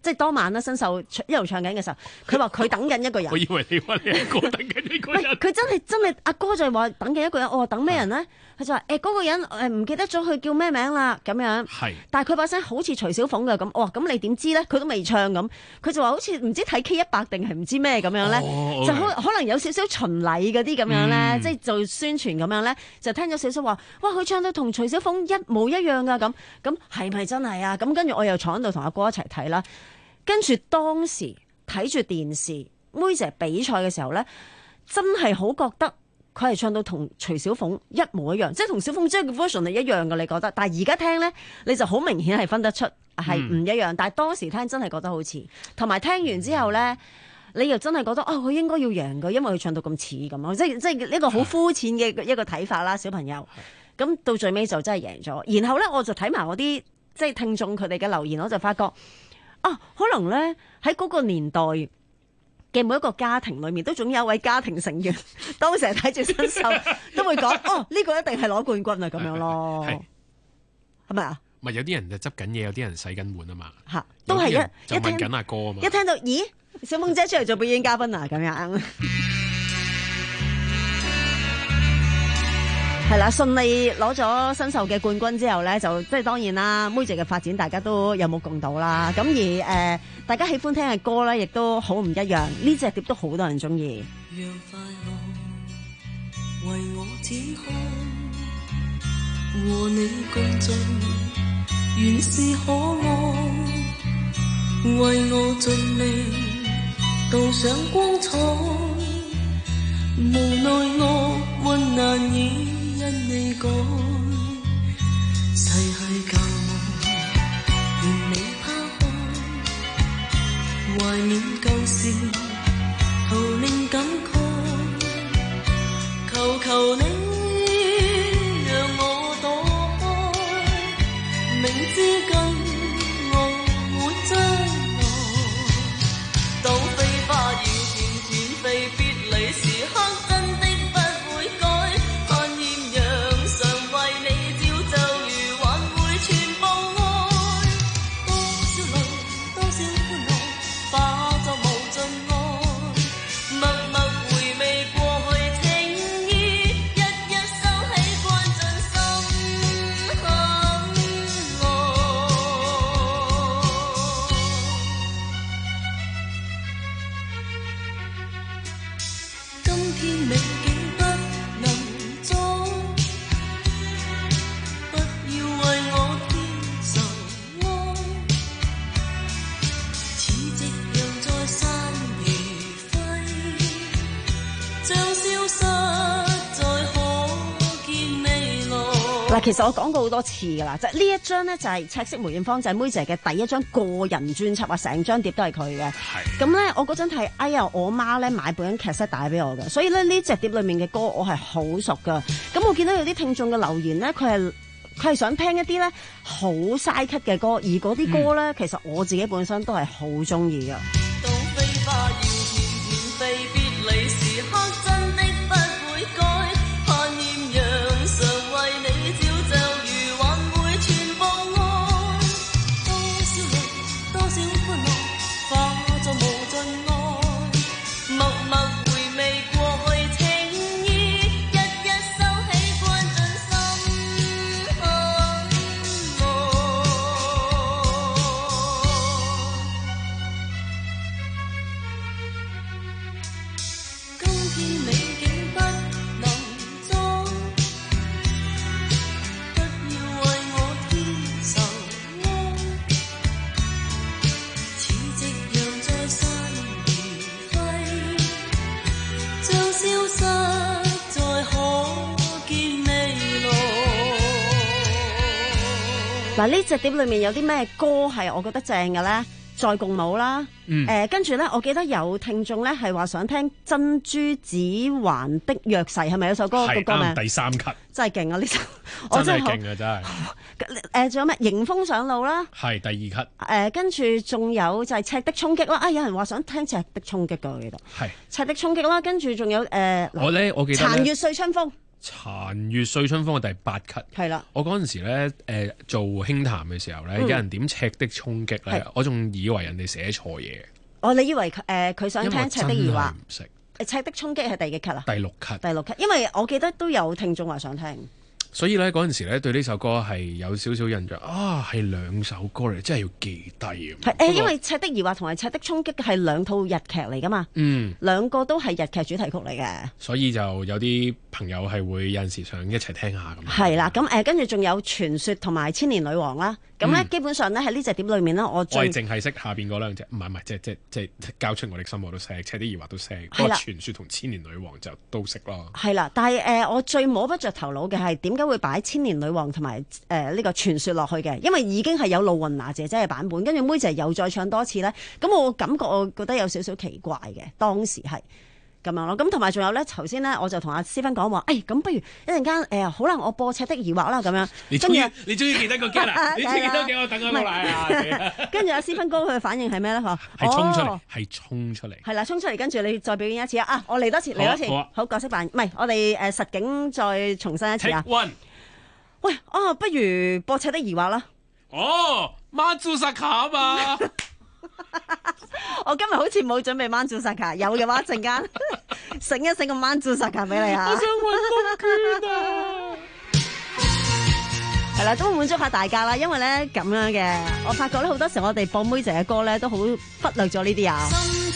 Speaker 2: 即係當晚啦，新秀一路唱緊嘅時候，佢話佢等緊一個人。
Speaker 3: 我以為你話你阿哥等緊一個人。
Speaker 2: 佢真係真係阿哥就係話等緊一個人。我話等咩人咧？佢就話誒嗰個人誒唔記得咗佢叫咩名啦咁樣。
Speaker 3: 係。但
Speaker 2: 係佢把聲好似徐小鳳嘅咁。我話咁你點知咧？佢都未唱咁。佢就話好似唔知睇 K 一百定係唔知咩咁樣咧，
Speaker 3: 哦、
Speaker 2: 就可可能有少少巡禮嗰啲咁樣咧，嗯、即係做宣傳咁樣咧，就聽咗少少話，哇！佢唱到同徐小鳳一模一樣噶咁。咁係咪真係啊？咁跟住我又坐喺度同阿哥一齊睇啦。跟住當時睇住電視妹姐比賽嘅時候呢，真係好覺得佢係唱到同徐小鳳一模一樣，即係同小鳳姐嘅 version 係一樣嘅，你覺得？但係而家聽呢，你就好明顯係分得出係唔一樣。嗯、但係當時聽真係覺得好似，同埋聽完之後呢，你又真係覺得啊，佢、哦、應該要贏嘅，因為佢唱到咁似咁啊！即係即係呢個好膚淺嘅一個睇法啦，小朋友。咁到最尾就真係贏咗。然後呢，我就睇埋我啲即係聽眾佢哋嘅留言，我就發覺。啊，可能咧喺嗰個年代嘅每一個家庭裏面，都總有一位家庭成員，當時睇住新秀都會講：哦，呢、這個一定係攞冠軍啊！咁樣咯，係咪啊？
Speaker 3: 咪有啲人就執緊嘢，有啲人洗緊碗啊嘛。嚇，
Speaker 2: 都係一
Speaker 3: 就問緊阿哥啊嘛。
Speaker 2: 一聽到，咦，小鳳姐出嚟做表演嘉賓啊，咁樣。係啦，順利攞咗新秀嘅冠軍之後咧，就即係當然啦，妹姐嘅發展大家都有目共睹啦。咁而誒、呃，大家喜歡聽嘅歌咧，亦都好唔一樣。呢隻碟都好多人中意。
Speaker 4: 讓快樂為我展開，和你共進，原是可愛，為我盡力鍍上光彩，無奈我困難以因你改，逝去舊夢，願你拋開，懷念舊事，徒令感慨，求求你讓我躲開，明知跟我沒將來，當飛花要片片飛，別離時刻真的不會改。
Speaker 2: 嗱，其實我講過好多次㗎啦，就係呢一張咧就係赤色梅艷芳，就係妹姐嘅第一張個人專輯啊，成張碟都係佢嘅。係。咁咧，我嗰陣係哎呀，我媽咧買本劇室帶俾我嘅，所以咧呢隻碟裡面嘅歌我係好熟㗎。咁我見到有啲聽眾嘅留言咧，佢係佢係想聽一啲咧好嘥咳嘅歌，而嗰啲歌咧、嗯、其實我自己本身都係好中意㗎。當飛花要片片飛，別離時刻真的不會改，盼豔陽常為你照就如還會全部愛，多少淚多少歡樂化作無盡愛，默默回味過去情意，一一收起關進心坎內。今天美景不能裝，不要為我添愁哀，似夕陽在山如揮，將消失在可見未來。嗱，呢隻碟裏面有啲咩歌係我覺得正嘅咧？再共舞啦，
Speaker 3: 嗯
Speaker 2: 誒跟住咧，我記得有聽眾咧係話想聽珍珠指環的約誓，係咪有首歌個
Speaker 3: 係
Speaker 2: 歌名？
Speaker 3: 啱第三級，
Speaker 2: 真係勁啊！呢首
Speaker 3: 真係
Speaker 2: 我真係好
Speaker 3: 勁啊！真係。
Speaker 2: 誒，仲有咩迎風上路啦？
Speaker 3: 係第二級。
Speaker 2: 誒，跟住仲有就係赤的衝擊啦！啊，有人話想聽赤的衝擊㗎，我記得。
Speaker 3: 係。
Speaker 2: 赤的衝擊啦，跟住仲有誒，
Speaker 3: 我咧，我記得咧
Speaker 2: 殘月碎春風。
Speaker 3: 殘月歲春風嘅第八級。
Speaker 2: 係啦，
Speaker 3: 我嗰陣時咧，誒、呃、做輕談嘅時候咧，
Speaker 2: 嗯
Speaker 3: 有人點赤的衝擊咧
Speaker 2: 係，
Speaker 3: 我仲以為人哋寫錯嘢。
Speaker 2: 哦，你以為誒佢、呃、想聽赤的疑惑？
Speaker 3: 唔識
Speaker 2: 誒赤的衝擊係第幾級啊？
Speaker 3: 第六級。
Speaker 2: 第六級，因為我記得都有聽眾話想聽。
Speaker 3: 所以咧嗰陣時咧對呢首歌係有少少印象啊，係兩首歌嚟，真係要記低咁。
Speaker 2: 係誒，因為赤的疑惑同埋赤的衝擊係兩套日劇嚟噶嘛，
Speaker 3: 嗯，
Speaker 2: 兩個都係日劇主題曲嚟嘅。
Speaker 3: 所以就有啲朋友係會有陣時想一齊聽下咁。
Speaker 2: 係啦，咁誒跟住仲有傳說同埋千年女王啦。咁咧、嗯、基本上咧喺呢隻碟裏面咧，我最
Speaker 3: 我係淨係識下邊嗰兩隻，唔係唔係，即係即係即係交出我的心我都識，赤的疑惑都識，不過傳說同千年女王就都識咯。
Speaker 2: 係啦，但係誒、呃、我最摸不着頭腦嘅係點解會擺千年女王同埋誒呢個傳說落去嘅？因為已經係有露雲娜姐姐嘅版本，跟住妹姐又再唱多次咧，咁我感覺我覺得有少少奇怪嘅，當時係。咁樣咯，咁同埋仲有咧，頭先咧我就同阿思芬講話，誒、哎、咁不如一陣間誒好啦，我播赤的疑惑啦咁樣。
Speaker 3: 你終於你終於記得個 get 啦，你終於記得幾我等咗好耐啊！
Speaker 2: 跟住阿思芬哥佢嘅反應係咩咧？嗬，
Speaker 3: 係衝出嚟，係衝出嚟。
Speaker 2: 係啦，衝出嚟，跟住你再表演一次啊！啊，我嚟多次，嚟多次，好，啊、好角色扮，唔係我哋誒實景再重新一次啊！
Speaker 3: Take one。
Speaker 2: 喂，啊，不如播赤的疑惑啦。
Speaker 3: 哦，孖珠薩卡啊嘛！
Speaker 2: 我今日好似冇準備掹住薩卡，有嘅話陣間醒一醒個掹住薩卡俾你啊！
Speaker 3: 我想揾公捐啊！
Speaker 2: 係啦，都滿足下大家啦，因為咧咁樣嘅，我發覺咧好多時我哋播妹姐嘅歌咧都好忽略咗呢啲啊。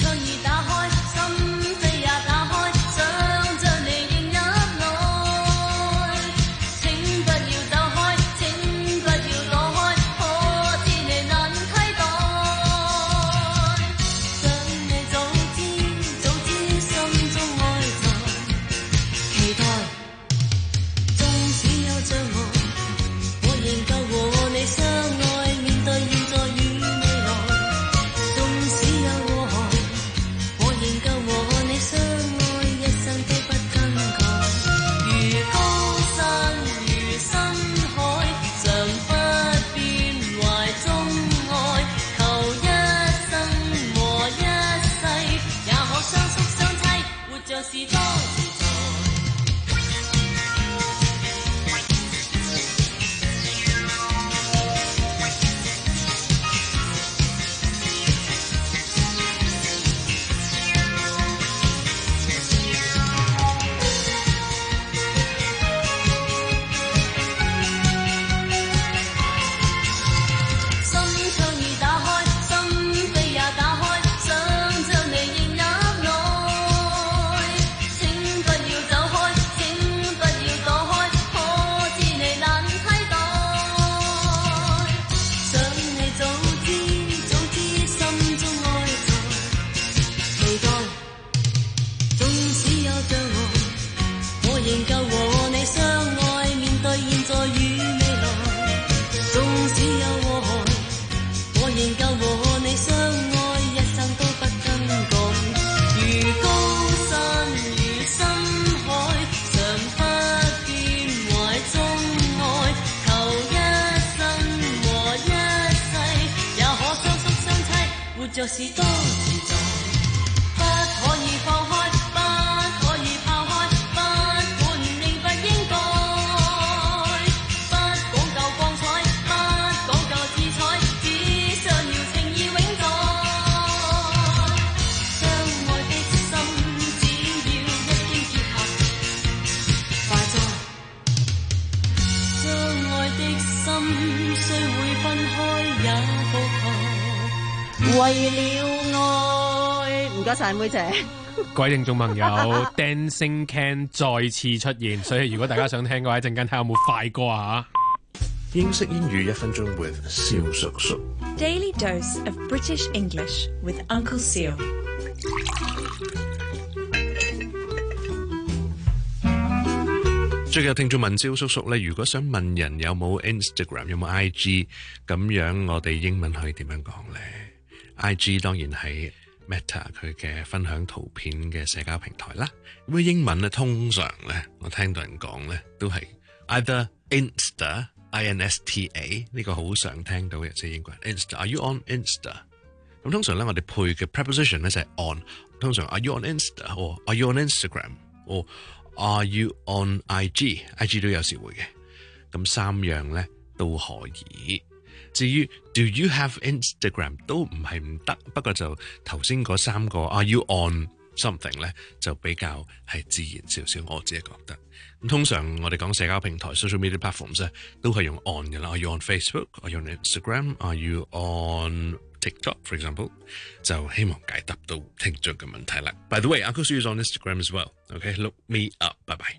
Speaker 4: 就是多自在，不可以放開，不可以拋開，不管應不應該，不講究光彩，不講究姿彩，只想要情意永在。相愛的心只要一經結合，快哉！相愛的心雖會分開也復合。
Speaker 2: 為了愛，唔該晒妹姐。
Speaker 3: 各位聽眾朋友，Dancing Can 再次出現，所以如果大家想聽嘅話，一陣間睇下有冇快歌啊吓。
Speaker 18: 英式英語一分鐘 with 蕭叔叔。
Speaker 19: Daily dose of British English with Uncle Seal。
Speaker 18: 最近有聽眾問蕭叔叔咧，如果想問人有冇 Instagram 有冇 I G 咁樣，我哋英文可以點樣講咧？I G 當然係 Meta 佢嘅分享圖片嘅社交平台啦。咁英文咧，通常咧，我聽到人講咧，都係 either Insta I N S T A 呢個好常聽到嘅，即係英國人 Insta。Are you on Insta？咁通常咧，我哋配嘅 preposition 咧就係 on。通常 Are you on Insta？或 Are you on Instagram？或 Are you on I G？I G 都有時會嘅，咁三樣呢都可以。至於 Do you have Instagram 都唔係唔得，不過就頭先嗰三個 Are you on something 呢就比較係自然少少，我自己覺得。咁通常我哋講社交平台 social media platforms 咧都係用 on 嘅啦。Are you on Facebook？Are you on Instagram？Are you on TikTok for example， 就希望解答到聽眾嘅問題啦。By the way，Uncle Sue is on Instagram as well。OK，look me up。拜拜。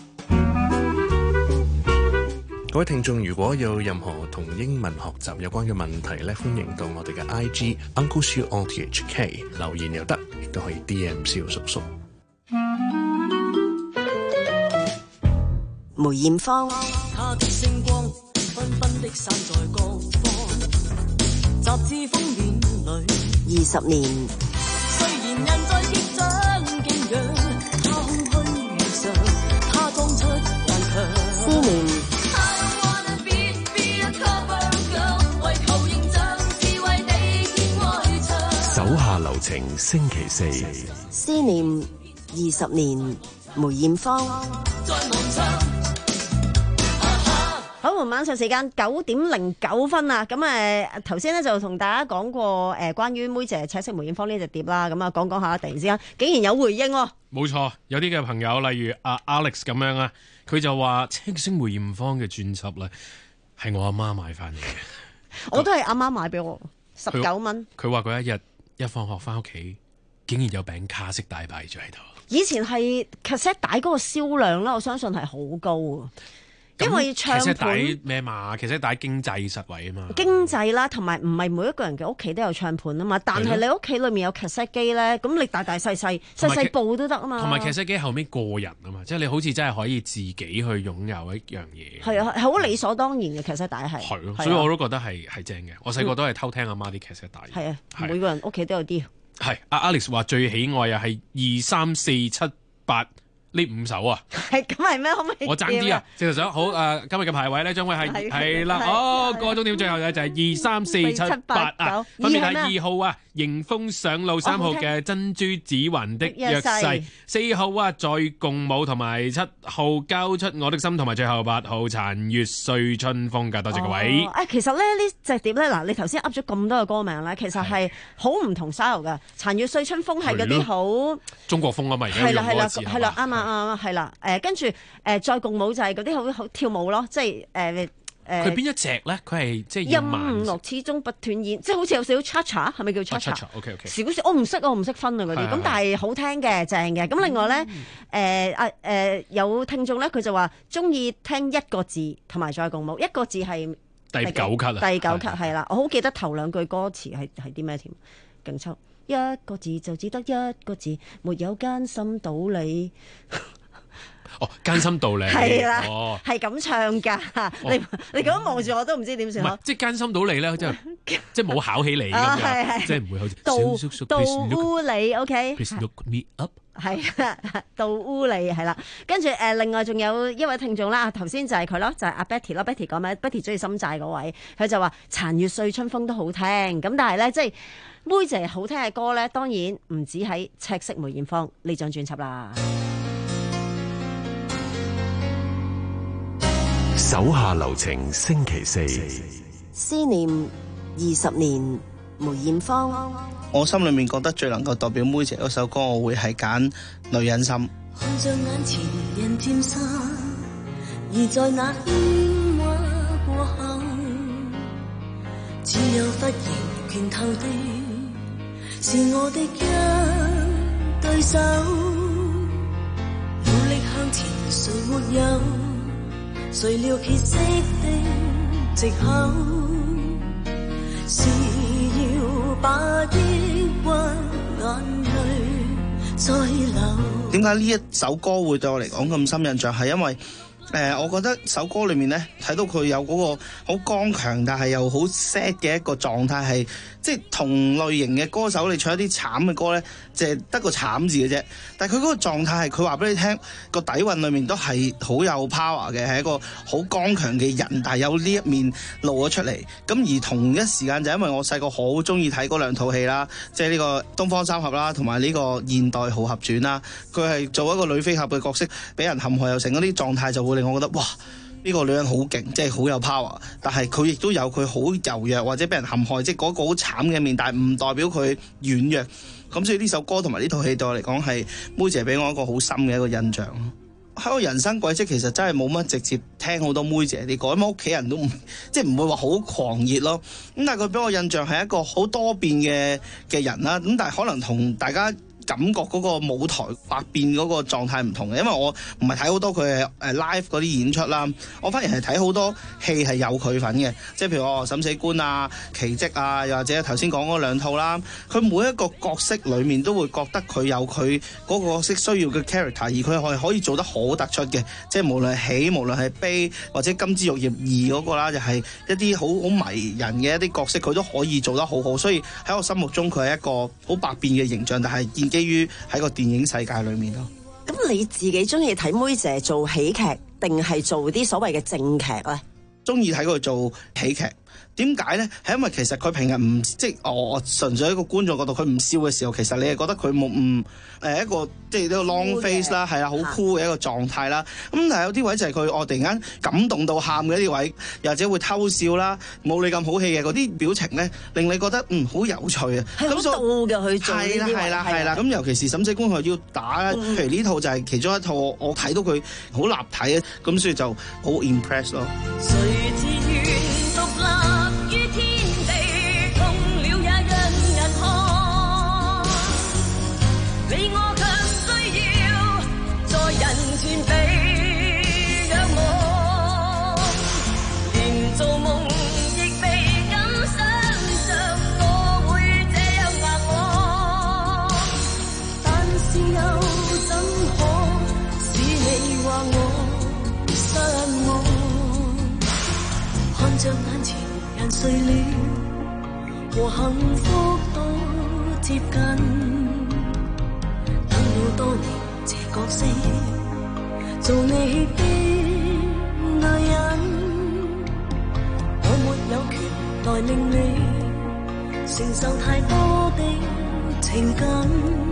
Speaker 18: 各位聽眾，如果有任何同英文學習有關嘅問題咧，歡迎到我哋嘅 I G Uncle Sue O T H K 留言又得，亦都可以 D M 蕭叔叔。
Speaker 5: 梅艷芳。
Speaker 4: 他的星光繽紛的散在各方，雜誌封面裏
Speaker 5: 二十年。
Speaker 4: 雖然人在結掌敬仰，他空虛如常，他裝出頑強。
Speaker 5: 思念。
Speaker 14: 手下留情，星期四。
Speaker 5: 思念二十年，梅艷芳。
Speaker 2: 好，晚上時間九點零九分啊！咁誒頭先咧就同大家講過誒、呃、關於妹姐赤色梅艷芳呢隻碟啦，咁啊講講下，突然之間竟然有回應喎、哦！
Speaker 3: 冇錯，有啲嘅朋友例如阿 Alex 咁樣啊，佢就話赤色梅艷芳嘅專輯咧係我阿媽買翻嚟嘅，
Speaker 2: 我都係阿媽買俾我十九蚊。
Speaker 3: 佢話佢一日一放學翻屋企，竟然有餅卡式帶擺咗喺度。
Speaker 2: 以前係 cassette 帶嗰個銷量啦，我相信係好高啊。因為唱盤
Speaker 3: 咩嘛，其實帶經濟實惠啊嘛，
Speaker 2: 經濟啦，同埋唔係每一個人嘅屋企都有唱盤啊嘛，但係你屋企裏面有 cassette 機咧，咁你大大細細細細部都得啊嘛。同
Speaker 3: 埋 cassette 機後面個人啊嘛，即係你好似真係可以自己去擁有一樣嘢。
Speaker 2: 係啊，係好理所當然嘅 cassette 帶係。
Speaker 3: 係咯，所以我都覺得係係正嘅。我細個都係偷聽阿媽啲 cassette 帶。
Speaker 2: 係啊，每個人屋企都有啲。
Speaker 3: 係阿 Alex 話最喜愛啊係二三四七八。呢五首啊，
Speaker 2: 係咁係咩？可唔可以？
Speaker 3: 我爭啲啊！正想好誒、呃，今日嘅排位咧，將會係係啦，哦，個終點最後嘅就係二三四七八啊，分別係二號啊，迎風上路，三號嘅珍珠指環的約誓，四號啊再共舞，同埋七號交出我的心，同埋最後八號殘月歲春風㗎，多謝各位。
Speaker 2: 誒、哦，其實咧呢隻碟咧，嗱，你頭先噏咗咁多嘅歌名咧，其實係好唔同 style 㗎。殘月歲春風係嗰啲好
Speaker 3: 中國風啊嘛，而家用嗰個字係啦，
Speaker 2: 啱啊。啊，係啦，誒跟住誒再共舞就係嗰啲好好跳舞咯，即係誒誒。
Speaker 3: 佢邊一隻咧？佢係即係
Speaker 2: 音樂始終不斷演，即係好似有少少 cha-cha， 係咪叫 cha-cha？OK OK。少少我唔識，我唔識分啊嗰啲，咁但係好聽嘅，正嘅。咁另外咧，誒啊誒有聽眾咧，佢就話中意聽一個字同埋再共舞，一個字係
Speaker 3: 第九級啊，
Speaker 2: 第九級係啦，我好記得頭兩句歌詞係係啲咩添，勁抽。一個字就只得一個字，沒有艱辛道理。
Speaker 3: 哦，艱辛道理
Speaker 2: 係啦，
Speaker 3: 哦，
Speaker 2: 係咁唱㗎。哦、你你咁樣望住我都唔知點算好。
Speaker 3: 即係艱辛道理咧，即係即係冇考起你咁樣，即係唔會好似
Speaker 2: 道道烏里 OK。
Speaker 3: Please look me up。
Speaker 2: 係啊，道烏里係啦。跟住誒，另外仲有一位聽眾啦，頭先就係佢咯，就係、是、阿 Betty 咯。Betty 講咩 ？Betty 中意心債嗰位，佢就話殘月歲春風都好聽。咁但係咧，即係妹姐好聽嘅歌咧，當然唔止喺赤色梅艷芳呢張專輯啦。
Speaker 14: 手下留情，星期四。
Speaker 5: 思念二十年，梅艷芳。
Speaker 20: 我心裏面覺得最能夠代表妹姐嗰首歌，我會係揀女人心。
Speaker 4: 看着眼前人漸散，而在那喧嘩過後，只有忽然拳頭的是我的一對手，努力向前誰沒有，誰料歇息的藉口，是要把抑鬱眼淚再流。
Speaker 20: 點解呢一首歌會對我嚟講咁深印象？係因為誒、呃，我覺得首歌裏面咧睇到佢有嗰個好剛強，但係又好 sad 嘅一個狀態，係即係同類型嘅歌手，你唱一啲慘嘅歌咧，就係得個慘字嘅啫。但係佢嗰個狀態係佢話俾你聽，個底蘊裏面都係好有 power 嘅，係一個好剛強嘅人，但係有呢一面露咗出嚟。咁而同一時間就因為我細個好中意睇嗰兩套戲啦，即係呢個《東方三俠》啦，同埋呢個《現代豪俠傳》啦，佢係做一個女飛俠嘅角色，俾人陷害又成嗰啲狀態，就會令我覺得哇！呢個女人好勁，即係好有 power，但係佢亦都有佢好柔弱或者俾人陷害，即係嗰個好慘嘅面，但係唔代表佢軟弱。咁所以呢首歌同埋呢套戲對我嚟講係妹姐俾我一個好深嘅一個印象。喺我人生軌跡其實真係冇乜直接聽好多妹姐啲歌，因為屋企人都唔即係唔會話好狂熱咯。咁但係佢俾我印象係一個好多變嘅嘅人啦。咁但係可能同大家感覺嗰個舞台百變嗰個狀態唔同嘅，因為我唔係睇好多佢誒 live 嗰啲演出啦，我反而係睇好多戲係有佢份嘅，即係譬如我審死官啊、奇蹟啊，又或者頭先講嗰兩套啦，佢每一個角色裡面都會覺得佢有佢嗰個角色需要嘅 character，而佢係可以做得好突出嘅，即係無論係喜，無論係悲，或者金枝玉葉二嗰個啦，就係一啲好好迷人嘅一啲角色，佢都可以做得好好，所以喺我心目中佢係一個好百變嘅形象，但係建基於喺個電影世界裏面咯。
Speaker 5: 咁你自己中意睇妹姐做喜劇定係做啲所謂嘅正劇咧？
Speaker 20: 中意睇佢做喜劇。點解呢？係因為其實佢平日唔即係我純粹一個觀眾角度，佢唔笑嘅時候，其實你係覺得佢冇唔誒一個即係呢個 long face 啦，係啊，好 cool 嘅一個狀態啦。咁但係有啲位就係佢我突然間感動到喊嘅一啲位，又或者會偷笑啦，冇你咁好戲嘅嗰啲表情咧，令你覺得嗯好有趣啊。
Speaker 5: 係好到嘅去做呢啲位。
Speaker 20: 係啦係啦係啦。咁尤其是審死官佢要打，嗯、譬如呢套就係其中一套，我睇到佢好立體啊，咁所以就好 impress 咯。
Speaker 4: 你我卻需要在人前被仰望，連做夢亦未敢想像我會這樣硬朗，但是又怎可使你話我失望？看着眼前人睡了，和幸福多接近。多年這角色做你的女人，我沒有權來令你承受太多的情感，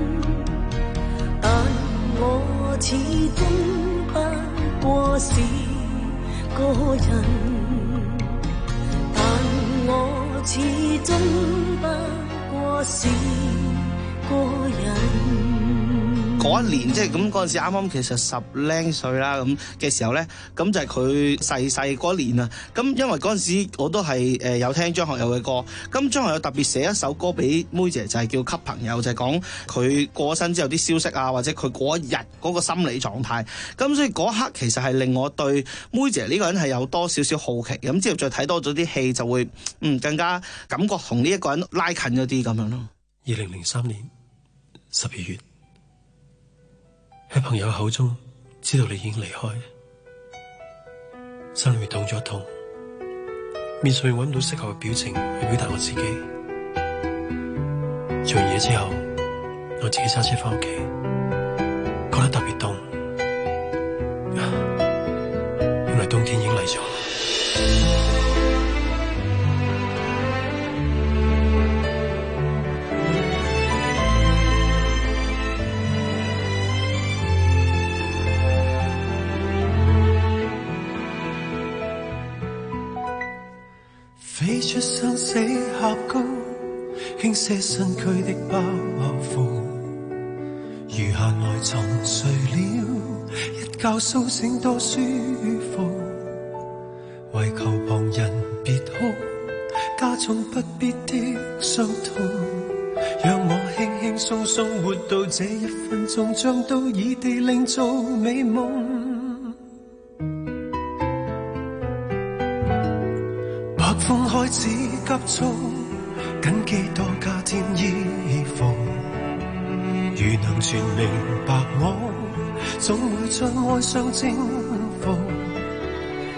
Speaker 4: 但我始終不過是個人，但我始終不過是個人。
Speaker 20: 嗰一年即係咁嗰陣時，啱啱其實十零歲啦咁嘅時候咧，咁就係佢細細嗰年啊。咁因為嗰陣時我都係誒有聽張學友嘅歌，咁張學友特別寫一首歌俾妹姐，就係叫《給朋友》，就係講佢過咗身之後啲消息啊，或者佢嗰一日嗰個心理狀態。咁所以嗰刻其實係令我對妹姐呢個人係有多少少好奇。咁之後再睇多咗啲戲，就會嗯更加感覺同呢一個人拉近咗啲咁樣咯。
Speaker 8: 二零零三年十二月。喺朋友口中知道你已經離開，心裏面痛咗痛，面上面揾唔到適合嘅表情去表達我自己。做完嘢之後，我自己揸車翻屋企，覺得特別凍，原來冬天已經嚟咗。
Speaker 21: 飛出生死峽谷，傾瀉身軀的包袱，餘下內臟碎了，一覺甦醒多舒服。為求旁人別哭，加重不必的傷痛，讓我輕輕鬆鬆活到這一分鐘，像到異地另做美夢。風開始急促，緊記多加添衣服。如能全明白我，總會將哀傷征服。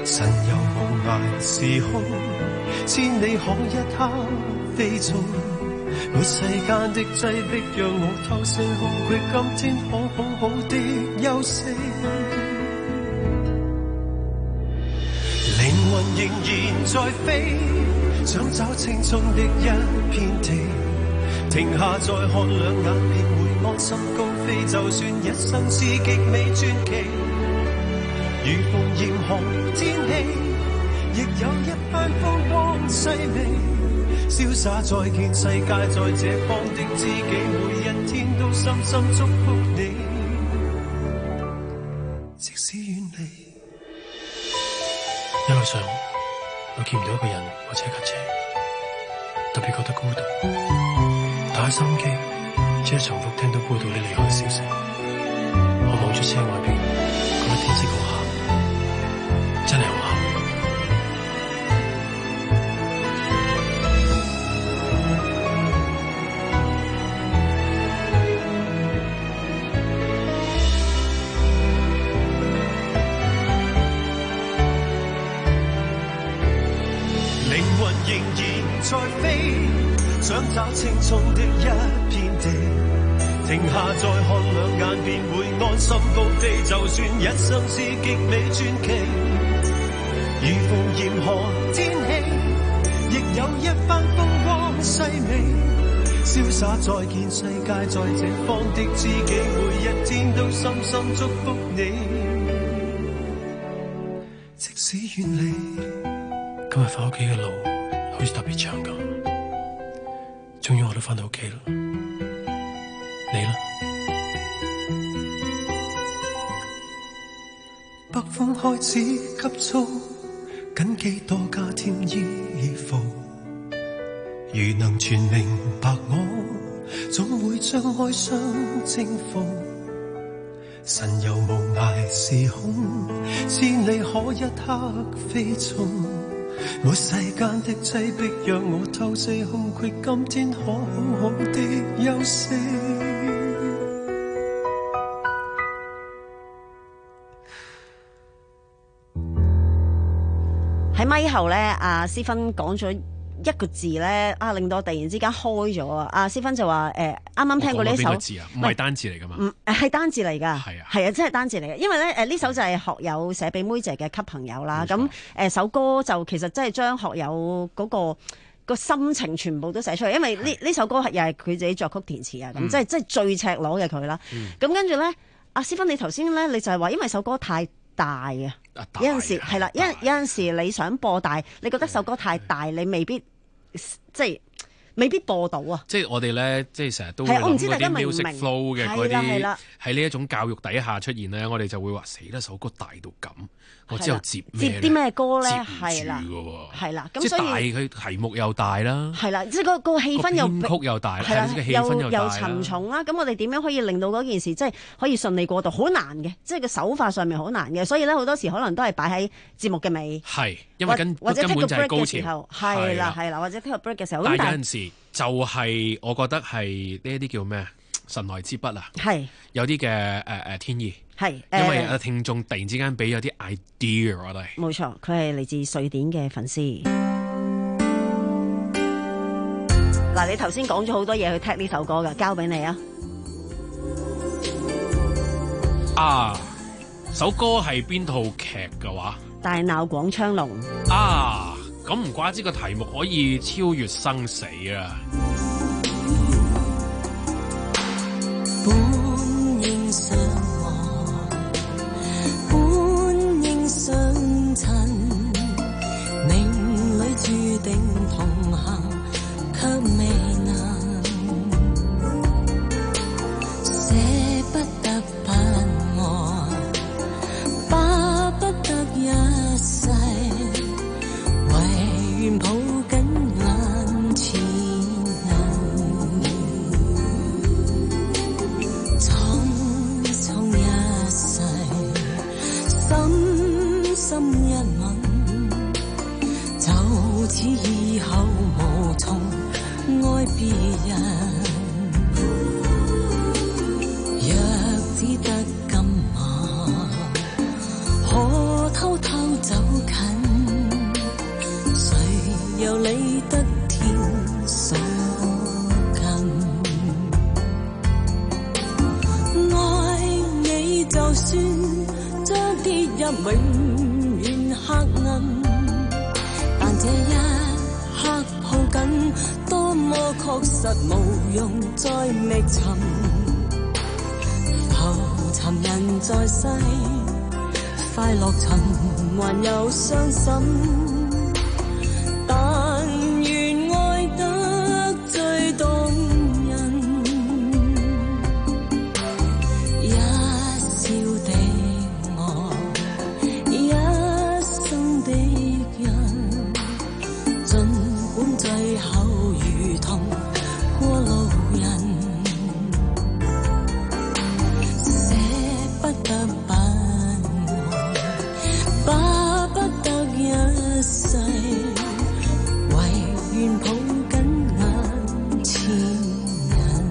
Speaker 21: 神遊無涯時空，千里可一刻飛縱。沒世間的擠迫，讓我透射空隙，今天可好好的休息。靈魂仍然在飛，想找青葱的一片地，停下再看兩眼，便會安心高飛。就算一生是極美傳奇，如逢嚴寒天氣，亦有一番風光細微。瀟灑再見世界，在這方的知己，每一天都深深祝福你，即使遠離。
Speaker 8: 一路上我見唔到一個人或者一架車，特別覺得孤獨。打開收音機，只係重複聽到報道你離開嘅消息。我望出車外邊，覺得天色好黑，真係好黑。
Speaker 21: 仍然在飛，想找青葱的一片地，停下再看兩眼，便會安心高飛。就算一生是極美傳奇，如逢嚴寒天氣，亦有一番風光細微。瀟灑再見世界，在這方的知己，每一天都深深祝福你，即使遠離。
Speaker 8: 今日返屋企嘅路好似特別長咁，終於我都返到屋企啦。你呢？
Speaker 21: 北風開始急躁，緊記多加添衣服。如能全明白我，總會將哀傷征服。神遊無涯時空，千里可一刻飛縱。沒世間的擠迫，讓我透射空隙，今天可好好的休息。
Speaker 2: 喺咪後咧，阿思芬講咗一個字咧，啊令到我突然之間開咗啊！阿思芬就話誒，啱啱聽過呢首，
Speaker 3: 邊個字啊？唔係單字嚟噶嘛？
Speaker 2: 唔係單字嚟㗎，
Speaker 3: 係啊，
Speaker 2: 係啊，真係單字嚟嘅。因為咧誒呢首就係學友寫俾妹姐嘅給朋友啦。咁誒首歌就其實真係將學友嗰個個心情全部都寫出嚟，因為呢呢首歌又係佢自己作曲填詞啊，咁即係即係最赤裸嘅佢啦。咁跟住咧，阿思芬你頭先咧你就係話，因為首歌太大啊，有陣時係啦，有有陣時你想播大，你覺得首歌太大，你未必即係未必播到啊！
Speaker 3: 即係我哋咧，即係成日都
Speaker 2: 係我唔知大家
Speaker 3: 啲
Speaker 2: 明唔
Speaker 3: music
Speaker 2: 明
Speaker 3: flow 嘅嗰啲
Speaker 2: 係啦
Speaker 3: 喺呢一種教育底下出現咧，我哋就會話死啦！首歌大到咁，我之後接
Speaker 2: 接啲咩歌咧？
Speaker 3: 係
Speaker 2: 啦，係啦，咁
Speaker 3: 即係
Speaker 2: 所以
Speaker 3: 大佢題目又大啦，
Speaker 2: 係啦，即係個個氣氛又
Speaker 3: 編曲又大，
Speaker 2: 係啦，
Speaker 3: 氣氛
Speaker 2: 又又沉重啦。咁我哋點樣可以令到嗰件事即係可以順利過渡？好難嘅，即係個手法上面好難嘅。所以咧好多時可能都係擺喺節目嘅尾，
Speaker 3: 係因為根
Speaker 2: 或者
Speaker 3: 根本就係
Speaker 2: take a break
Speaker 3: 高
Speaker 2: 嘅時候，
Speaker 3: 潮，
Speaker 2: 係啦係啦，或者 take a break 嘅時候，
Speaker 3: 但
Speaker 2: 咁
Speaker 3: 係有陣時就係我覺得係呢一啲叫咩神來之筆啊，
Speaker 2: 係
Speaker 3: 有啲嘅誒誒天意。
Speaker 2: 係，
Speaker 3: 因為啊聽眾突然之間俾有啲 idea 我哋，
Speaker 2: 冇錯，佢係嚟自瑞典嘅粉絲。嗱，你頭先講咗好多嘢去踢呢首歌㗎，交俾你啊！
Speaker 3: 啊，首歌係邊套劇嘅話？
Speaker 2: 大鬧廣昌隆
Speaker 3: 啊，咁唔怪之個題目可以超越生死啊！
Speaker 4: 本應相望，本應相襯，命裏注定同行，卻未能捨不得不愛，巴不得一世，唯願抱緊眼前人。匆匆一世，深深一吻，就此以後無從愛別人。若只得今晚，可偷偷走近， 理得天所近。愛你就算將跌入永遠黑暗，但這一刻抱緊，多麼確實無用再覓尋。浮沉人在世，快樂尋還有傷心，但願愛得最動人。一笑的愛，一生的人，儘管最後如同過路人，捨不得不愛，巴不得一世，唯願抱緊眼前人。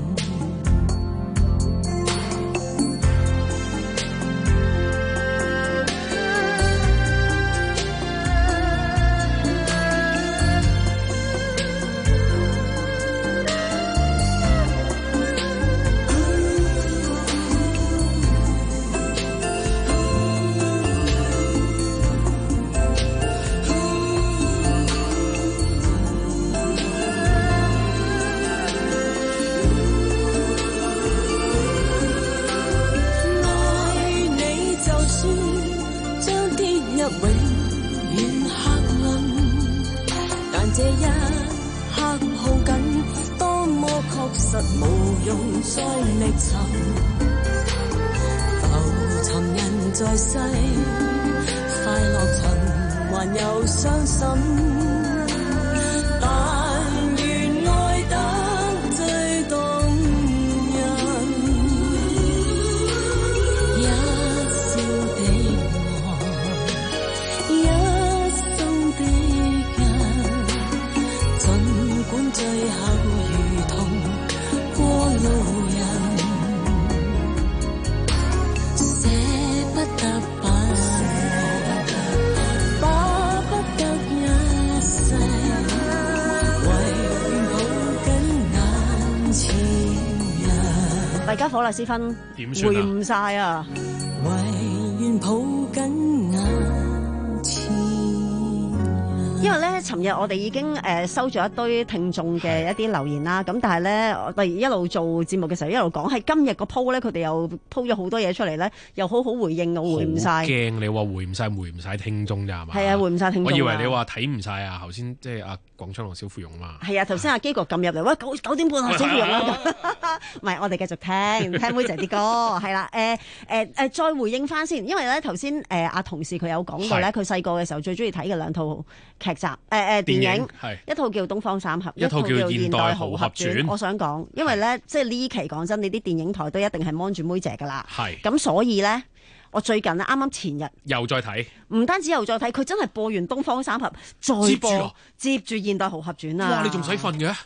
Speaker 2: 大家火啦，思芬回唔晒啊！
Speaker 4: 唯願抱緊眼前。
Speaker 2: 因為咧，尋日我哋已經誒、呃、收咗一堆聽眾嘅一啲留言啦，咁但係咧，我哋一路做節目嘅時候一路講，喺今日個鋪咧，佢哋又鋪咗好多嘢出嚟咧，又好好回應我，回唔晒。
Speaker 3: 驚你話回唔晒，回唔晒聽眾咋係嘛？
Speaker 2: 係啊，回唔晒聽眾。
Speaker 3: 我以為你話睇唔晒啊，頭先即係阿廣昌同小芙蓉嘛。
Speaker 2: 係啊，頭先阿基哥撳入嚟，喂九九點半啊，小芙蓉啊，唔係我哋繼續聽聽妹仔啲歌，係啦，誒誒誒，再回應翻先，因為咧頭先誒阿同事佢有講到咧，佢細個嘅時候最中意睇嘅兩套劇集，誒、呃、誒電影，一套叫《東方三俠》，
Speaker 3: 一套叫《現代豪俠傳》。
Speaker 2: 我想講，因為咧即係呢期講真，你啲電影台都一定係 mon 住妹姐噶啦，
Speaker 3: 係
Speaker 2: 咁所以咧。我最近咧，啱啱前日
Speaker 3: 又再睇，
Speaker 2: 唔單止又再睇，佢真係播完《東方三俠》，再播接住《現代豪俠傳》啊！
Speaker 3: 哇！你仲使瞓嘅？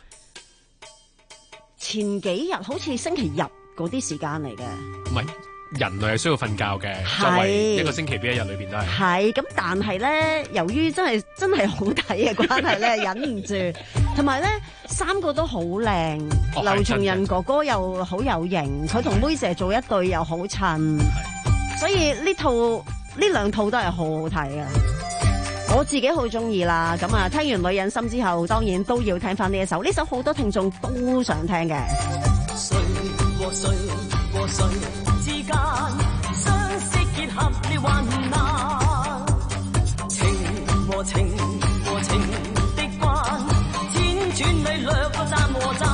Speaker 2: 前幾日好似星期日嗰啲時間嚟嘅。
Speaker 3: 唔係，人類係需要瞓覺嘅，作為一個星期邊一日裏邊都係。係
Speaker 2: 咁，但係咧，由於真係真係好睇嘅關係咧，忍唔住，同埋咧三個都好靚，
Speaker 3: 哦、
Speaker 2: 劉松仁哥哥又好有型，佢同妹姐做一對又好襯。所以呢套呢兩套都係好好睇嘅，我自己好中意啦。咁啊，聽完女人心之後，當然都要聽翻呢一首，呢首好多聽眾都想聽嘅。
Speaker 4: 誰和誰和誰之間相識結合了患難，情和情和情的關，輾轉裏掠過站和站。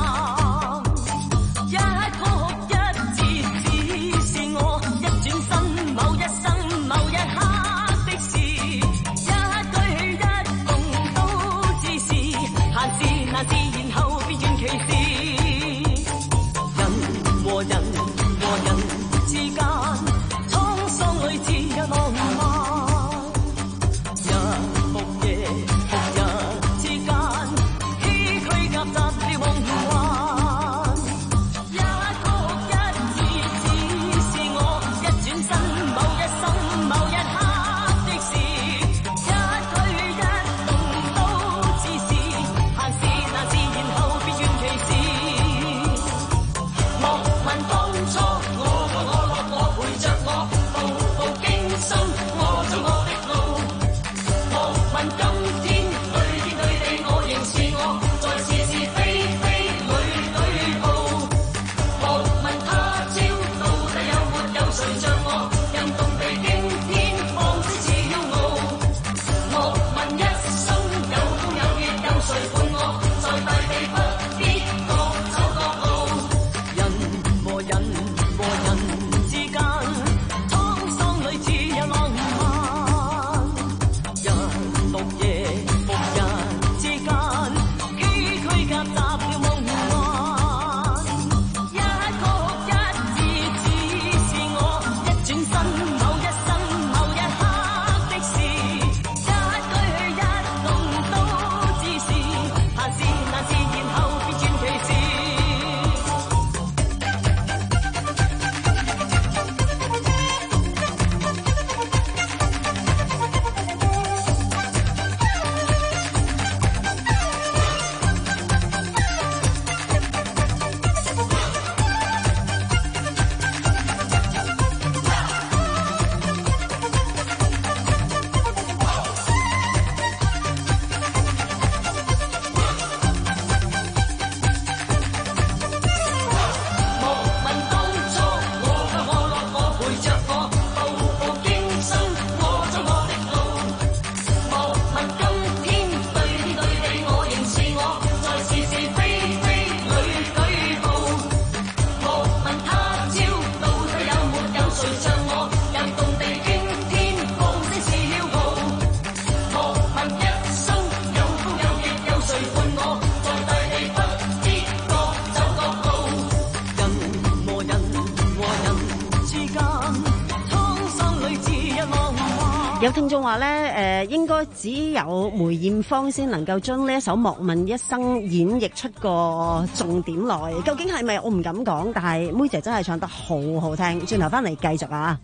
Speaker 2: 有聽眾話咧，誒、呃、應該只有梅艷芳先能夠將呢一首莫問一生演繹出個重點來，究竟係咪？我唔敢講，但係妹姐真係唱得好好聽。轉頭翻嚟繼續啊！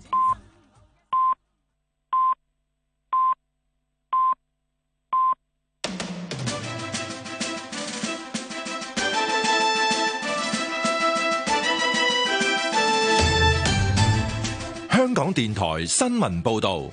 Speaker 6: 香港電台新聞報道。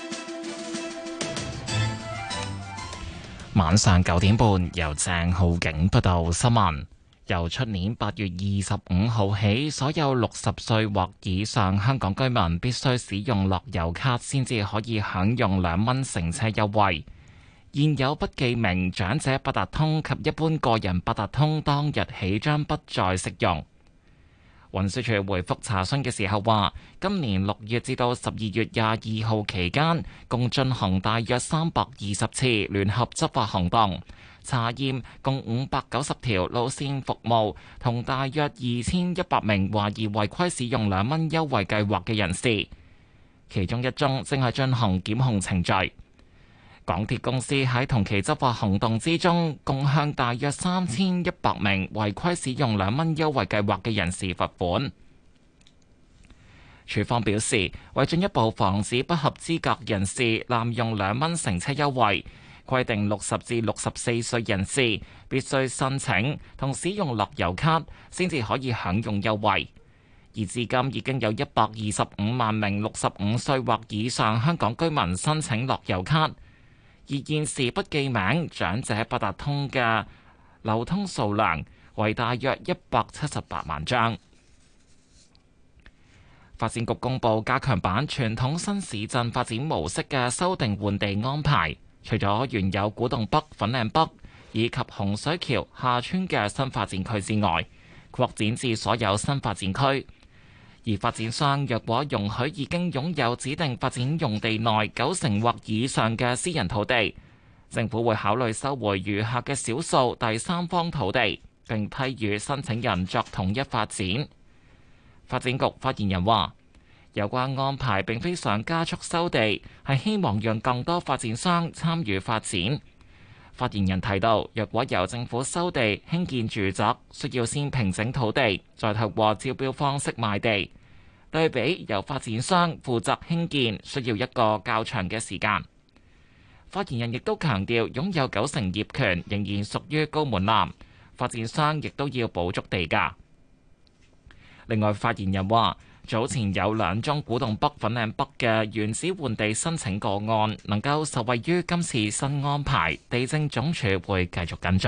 Speaker 7: 晚上九點半，由鄭浩景報道新聞。由出年八月二十五號起，所有六十歲或以上香港居民必須使用樂悠卡，先至可以享用兩蚊乘車優惠。現有不記名長者八達通及一般個人八達通當日起將不再適用。運輸署回覆查詢嘅時候話，今年六月至到十二月廿二號期間，共進行大約三百二十次聯合執法行動，查驗共五百九十條路線服務，同大約二千一百名懷疑違規使用兩蚊優惠計劃嘅人士，其中一宗正係進行檢控程序。港鐵公司喺同期執法行動之中，共向大約三千一百名違規使用兩蚊優惠計劃嘅人士罰款。署方表示，為進一步防止不合資格人士濫用兩蚊乘車優惠，規定六十至六十四歲人士必須申請同使用樂悠卡，先至可以享用優惠。而至今已經有一百二十五萬名六十五歲或以上香港居民申請樂悠卡。而現時不記名長者八達通嘅流通數量為大約一百七十八萬張。發展局公布加強版傳統新市鎮發展模式嘅修訂換地安排，除咗原有古洞北、粉嶺北以及洪水橋廈村嘅新發展區之外，擴展至所有新發展區。而發展商若果容許已經擁有指定發展用地內九成或以上嘅私人土地，政府會考慮收回餘下嘅少數第三方土地，並批予申請人作統一發展。發展局發言人話，有關安排並非想加速收地，係希望讓更多發展商參與發展。發言人提到，若果由政府收地興建住宅，需要先平整土地，再透過招標方式賣地。對比由發展商負責興建，需要一個較長嘅時間。發言人亦都強調，擁有九成業權仍然屬於高門檻，發展商亦都要補足地價。另外，發言人話，早前有兩宗古洞北、粉嶺北嘅原址換地申請個案，能夠受惠於今次新安排，地政總署會繼續跟進。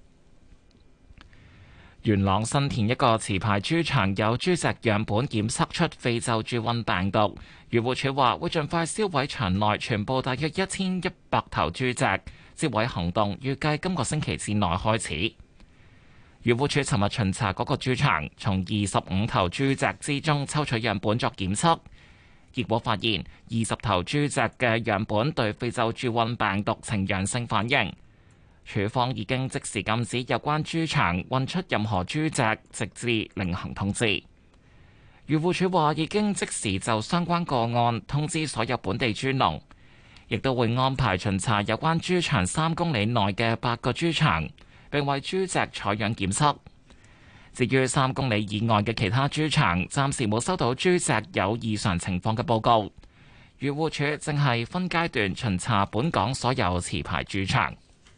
Speaker 7: 元朗新田一個持牌豬場有豬隻樣本檢測出非洲豬瘟病毒，漁護署話會盡快銷毀場內全部大約一千一百頭豬隻，銷毀行動預計今個星期之內開始。漁護署尋日巡查嗰個豬場，從二十五頭豬隻之中抽取樣本作檢測，結果發現二十頭豬隻嘅樣本對非洲豬瘟病毒呈陽性反應。署方已經即時禁止有關豬場運出任何豬隻，直至另行通知。漁護署話已經即時就相關個案通知所有本地豬農，亦都會安排巡查有關豬場三公里內嘅八個豬場，並為豬隻採樣檢測。至於三公里以外嘅其他豬場，暫時冇收到豬隻有異常情況嘅報告。漁護署正係分階段巡查本港所有持牌豬場。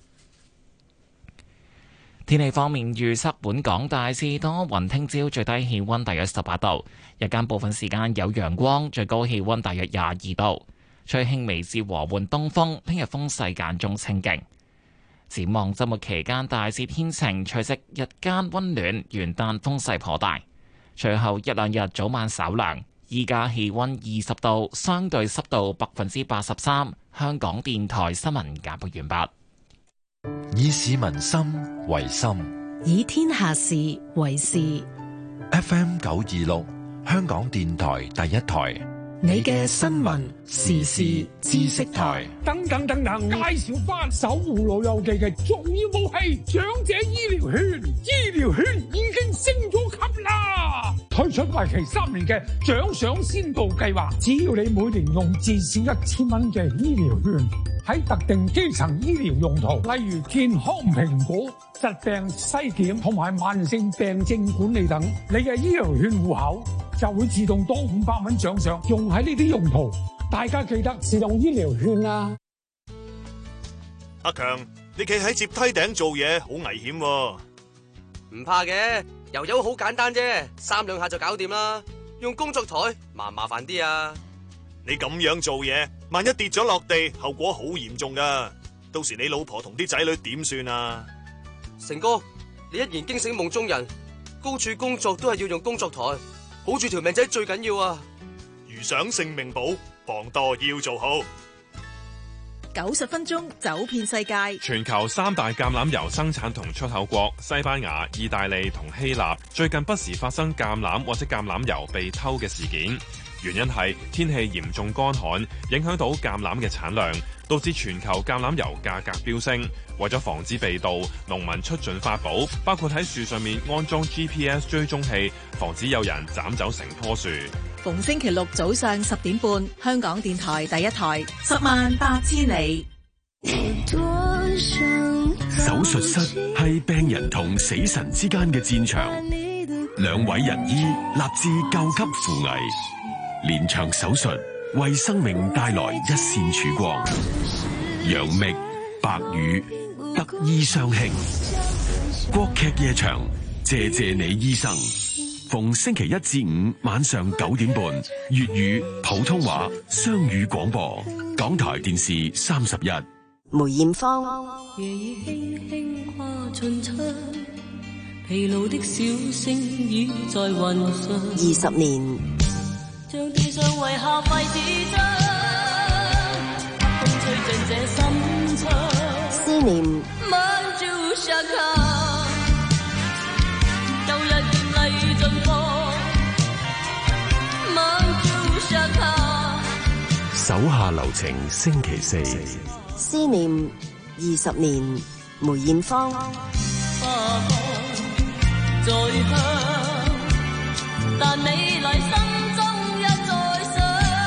Speaker 7: 天氣方面預測，本港大致多雲，聽朝最低氣溫大約十八度，日間部分時間有陽光，最高氣溫大約廿二度，吹輕微至和緩東風，聽日風勢間中清勁。展望周末期間大致天晴，除夕日間溫暖，元旦風勢頗大，隨後一兩日早晚稍涼。依家氣溫二十度，相對濕度百分之八十三。香港電台新聞簡報完畢。
Speaker 6: 以市民心為心，
Speaker 1: 以天下事為事。
Speaker 6: F M 九二六，香港電台第一台，
Speaker 1: 你嘅新聞時事知識台。
Speaker 22: 等等等等，介紹翻守護老友記嘅重要武器——長者醫療券。醫療券已經升咗級啦！ 推出為期三年嘅獎賞先導計劃，只要你每年用至少一千蚊嘅醫療券，喺特定基層醫療用途，例如健康評估、疾病篩檢同埋慢性病症管理等，你嘅醫療券戶口就會自動多五百蚊獎賞，用喺呢啲用途。大家記得自動醫療券啊！
Speaker 9: 阿強，你企喺接梯頂做嘢好危險喎。
Speaker 10: 唔怕嘅，油油好簡單啫，三兩下就搞掂啦。用工作台麻唔麻煩啲啊？
Speaker 9: 你咁樣做嘢，萬一跌咗落地，後果好嚴重噶。到時你老婆同啲仔女點算啊？
Speaker 10: 成哥，你一言驚醒夢中人，高處工作都係要用工作台，保住條命仔最緊要啊！
Speaker 9: 如想性命保，防墮要做好。
Speaker 19: 九十分鐘走遍世界。
Speaker 23: 全球三大橄欖油生產同出口國西班牙、意大利同希臘最近不時發生橄欖或者橄欖油被偷嘅事件，原因係天氣嚴重乾旱，影響到橄欖嘅產量，導致全球橄欖油價格飆升。為咗防止被盜，農民出盡法寶，包括喺樹上面安裝 G P S 追蹤器，防止有人斬走成棵樹。
Speaker 19: 逢星期六早上十點半，香港電台第一台，十萬八千里。
Speaker 14: 手術室係病人同死神之間嘅戰場，兩位仁醫立志救急扶危，連場手術為生命帶來一線曙光。楊冪、白宇特意相慶，國劇夜場，謝謝你醫生。逢星期一至五晚上九點半，粵語、普通話雙語廣播，港台電視三十一。
Speaker 5: 梅艷芳。
Speaker 4: 夜已輕輕跨進窗，疲勞的小星倚在雲上。
Speaker 5: 二十年。
Speaker 4: 像地上遺下廢紙張，風吹進這心窗。
Speaker 5: 思念。
Speaker 4: 滿珠沙卡。
Speaker 14: 手下留情，星期四。
Speaker 5: 思念二十年，梅艷芳。
Speaker 4: 花再香，但美麗心中一再想。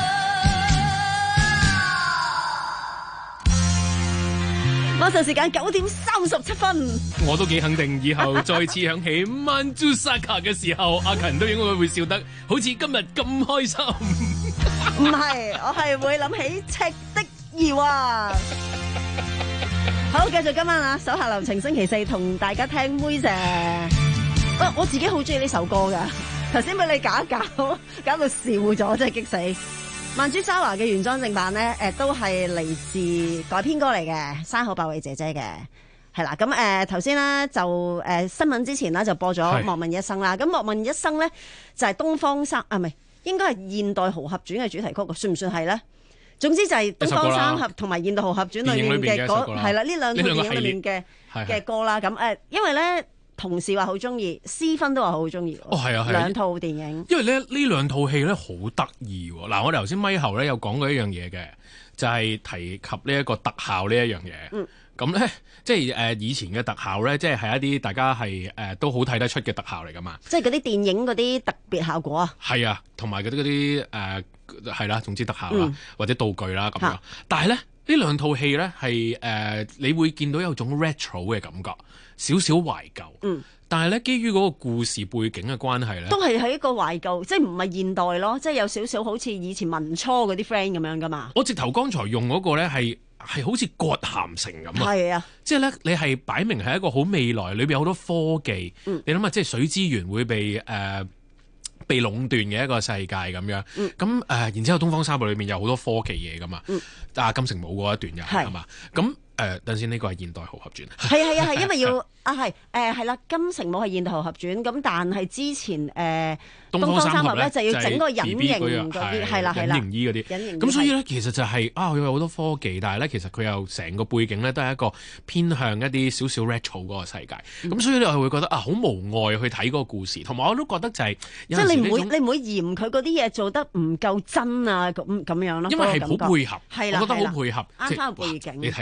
Speaker 2: 馬上時間九點三十七分，
Speaker 3: 我都幾肯定，以後再次響起 Manjusaka 嘅時候，阿勤都應該會笑得好似今日咁開心。
Speaker 2: 唔係，我係會諗起赤的兒啊！好，繼續今晚啊，手下留情，星期四同大家聽妹姐。我我自己好中意呢首歌噶，頭先俾你搞一搞，搞到笑咗，真係激死！曼珠沙華嘅原裝正版咧，誒、呃、都係嚟自改編歌嚟嘅，山口百惠姐姐嘅，係啦。咁誒頭先咧就誒、呃、新聞之前咧就播咗《莫問一生》啦。咁《莫問一生》咧就係、是、東方三啊，唔係應該係現代豪俠傳嘅主題曲，算唔算係咧？總之就係東方三俠同埋現代豪俠傳裏面嘅嗰係啦，呢兩套電影裏面嘅嘅歌啦。咁誒、呃，因為咧。同事話好中意，私芬都話好中意。哦，係啊，係兩套電影。
Speaker 3: 因為咧呢兩套戲咧好得意喎。嗱，我哋頭先咪後咧有講過一樣嘢嘅，就係、是、提及呢一個特效呢一樣嘢。嗯。咁咧，即係誒、呃、以前嘅特效咧，即係係一啲大家係誒、呃、都好睇得出嘅特效嚟噶嘛。
Speaker 2: 即係嗰啲電影嗰啲特別效果啊。係
Speaker 3: 啊，同埋嗰啲嗰啲誒係啦，總之特效啦、嗯、或者道具啦咁樣。但係咧呢兩套戲咧係誒你會見到有種 retro 嘅感覺。少少懷舊，嗯，但係咧，基於嗰個故事背景嘅關係咧，
Speaker 2: 都係喺一個懷舊，即係唔係現代咯，即係有少少好似以前民初嗰啲 friend 咁樣噶嘛。
Speaker 3: 我直頭剛才用嗰個咧係係好似葛咸城咁啊，
Speaker 2: 係啊，即
Speaker 3: 係咧你係擺明係一個好未來，裏邊有好多科技，嗯、你諗下，即係水資源會被誒、呃、被壟斷嘅一個世界咁樣，咁誒、嗯呃，然之後東方三部裏面有好多科技嘢噶嘛，嗯、但係金城武嗰一段又係嘛，咁。誒，等先，呢個係現代豪俠傳。
Speaker 2: 係啊係啊係，因為要啊係誒係啦，金城武係現代豪俠傳，咁但係之前誒、呃、東方三俠咧就要整個隱形嗰啲，係啦係啦，
Speaker 3: 隱形衣嗰啲。咁所以咧，其實就係、是、啊，佢有好多科技，但係咧，其實佢又成個背景咧都係一個偏向一啲少少 retro 嗰個世界。咁、嗯、所以你係會覺得啊，好無礙去睇嗰個故事，同埋我都覺得就係、是，
Speaker 2: 即係你唔會你唔會嫌佢嗰啲嘢做得唔夠真啊咁咁樣咯。
Speaker 3: 因為係好配合，
Speaker 2: 係啦，
Speaker 3: 我覺得好配合，
Speaker 2: 啱翻個背景。
Speaker 3: 你睇下。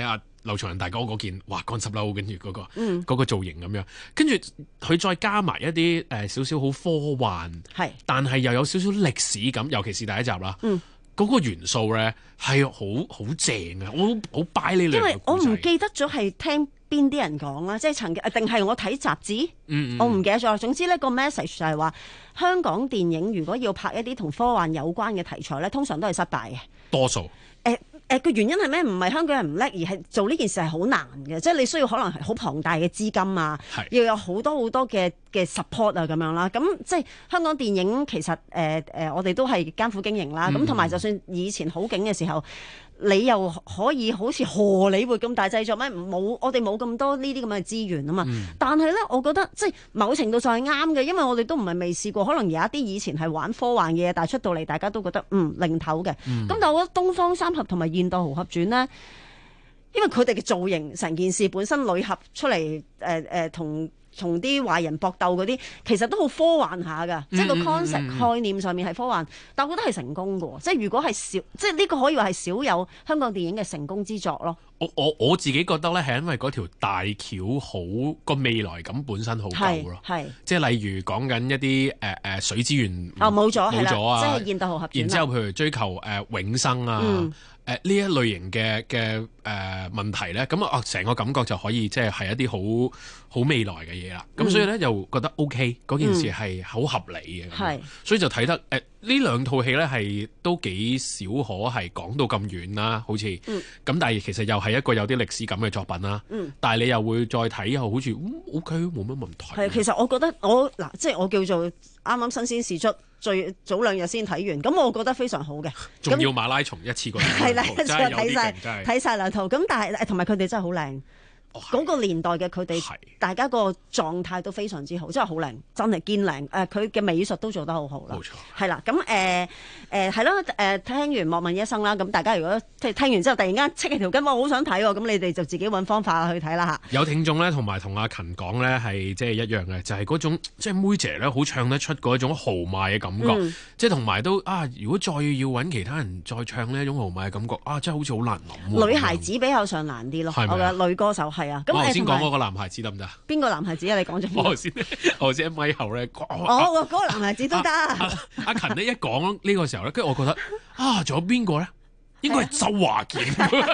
Speaker 3: 劉松仁大哥嗰件哇乾濕褸，跟住嗰個嗰、
Speaker 2: 嗯、
Speaker 3: 個造型咁樣，跟住佢再加埋一啲誒少少好科幻，
Speaker 2: 係，
Speaker 3: 但係又有少少歷史感，尤其是第一集啦。
Speaker 2: 嗯
Speaker 3: 嗰個元素咧係好好正嘅，我好好 buy 呢兩個故仔。
Speaker 2: 因為我唔記得咗係聽邊啲人講啦，即係曾經定係我睇雜誌，
Speaker 3: 嗯嗯
Speaker 2: 我唔記得咗。總之呢個 message 就係話香港電影如果要拍一啲同科幻有關嘅題材咧，通常都係失敗嘅。
Speaker 3: 多數
Speaker 2: 誒誒個原因係咩？唔係香港人唔叻，而係做呢件事係好難嘅，即係你需要可能係好龐大嘅資金啊，要有好多好多嘅嘅 support 啊咁樣啦。咁即係香港電影其實誒誒、呃呃，我哋都係艱苦經營啦。咁同埋就算以前好景嘅時候，你又可以好似荷里活咁大製作咩？冇，我哋冇咁多呢啲咁嘅資源啊嘛。嗯、但係咧，我覺得即係某程度上係啱嘅，因為我哋都唔係未試過，可能有一啲以前係玩科幻嘅嘢，但係出到嚟大家都覺得嗯零頭嘅。咁、嗯、但係我覺得東方三俠同埋現代豪俠傳呢，因為佢哋嘅造型，成件事本身女俠出嚟誒誒同。同啲壞人搏鬥嗰啲，其實都好科幻下㗎，嗯、即係個 concept 概念上面係科幻，但我覺得係成功㗎喎，即係如果係少，即係呢個可以話係少有香港電影嘅成功之作咯。
Speaker 3: 我我我自己覺得咧，係因為嗰條大橋好個未來感本身好夠咯，係即係例如講緊一啲誒誒水資源
Speaker 2: 哦冇咗
Speaker 3: 冇咗啊，
Speaker 2: 即係現代豪俠傳。
Speaker 3: 然之後譬如追求誒、呃、永生啊。嗯誒呢、呃、一類型嘅嘅誒問題咧，咁啊成個感覺就可以即係係一啲好好未來嘅嘢啦。咁、嗯、所以咧又覺得 OK，嗰件事係好合理嘅。係、嗯，所以就睇得誒呢、呃、兩套戲咧係都幾少可係講到咁遠啦，好似咁，嗯、但係其實又係一個有啲歷史感嘅作品啦。嗯、但係你又會再睇又好似、嗯、OK 冇乜問題。係，
Speaker 2: 其實我覺得我嗱即係我叫做啱啱新鮮試出。最早兩日先睇完，咁我覺得非常好嘅。
Speaker 3: 仲要馬拉松一次過
Speaker 2: 係啦，
Speaker 3: 真係有啲勁，
Speaker 2: 真係睇晒兩套。咁但係同埋佢哋真係好靚。嗰、哦、個年代嘅佢哋，大家個狀態都非常之好，真係好靚，真係堅靚。誒、呃，佢嘅美術都做得好好啦。冇錯。係啦，咁誒誒係咯，誒、呃、聽完莫問一生啦，咁大家如果即係聽完之後，突然間戚起條筋，我好想睇喎，咁你哋就自己揾方法去睇啦嚇。
Speaker 3: 有聽眾咧，同埋同阿勤講咧，係即係一樣嘅，就係、是、嗰種即係妹姐咧，好唱得出嗰種豪邁嘅感覺，嗯、即係同埋都啊，如果再要揾其他人再唱呢一種豪邁嘅感覺，啊，真係好似好難諗。
Speaker 2: 女孩子比較上難啲咯，我覺得女歌手係啊。咁
Speaker 3: 我頭先講嗰個男孩子得唔得？
Speaker 2: 邊個男孩子啊？你講咗邊個？
Speaker 3: 我頭先，我頭先喺咪後咧，
Speaker 2: 哦，嗰、嗰個男孩子都得。
Speaker 3: 阿勤呢一講呢個時候咧，跟住我覺得啊，仲有邊個咧？應該係周華健。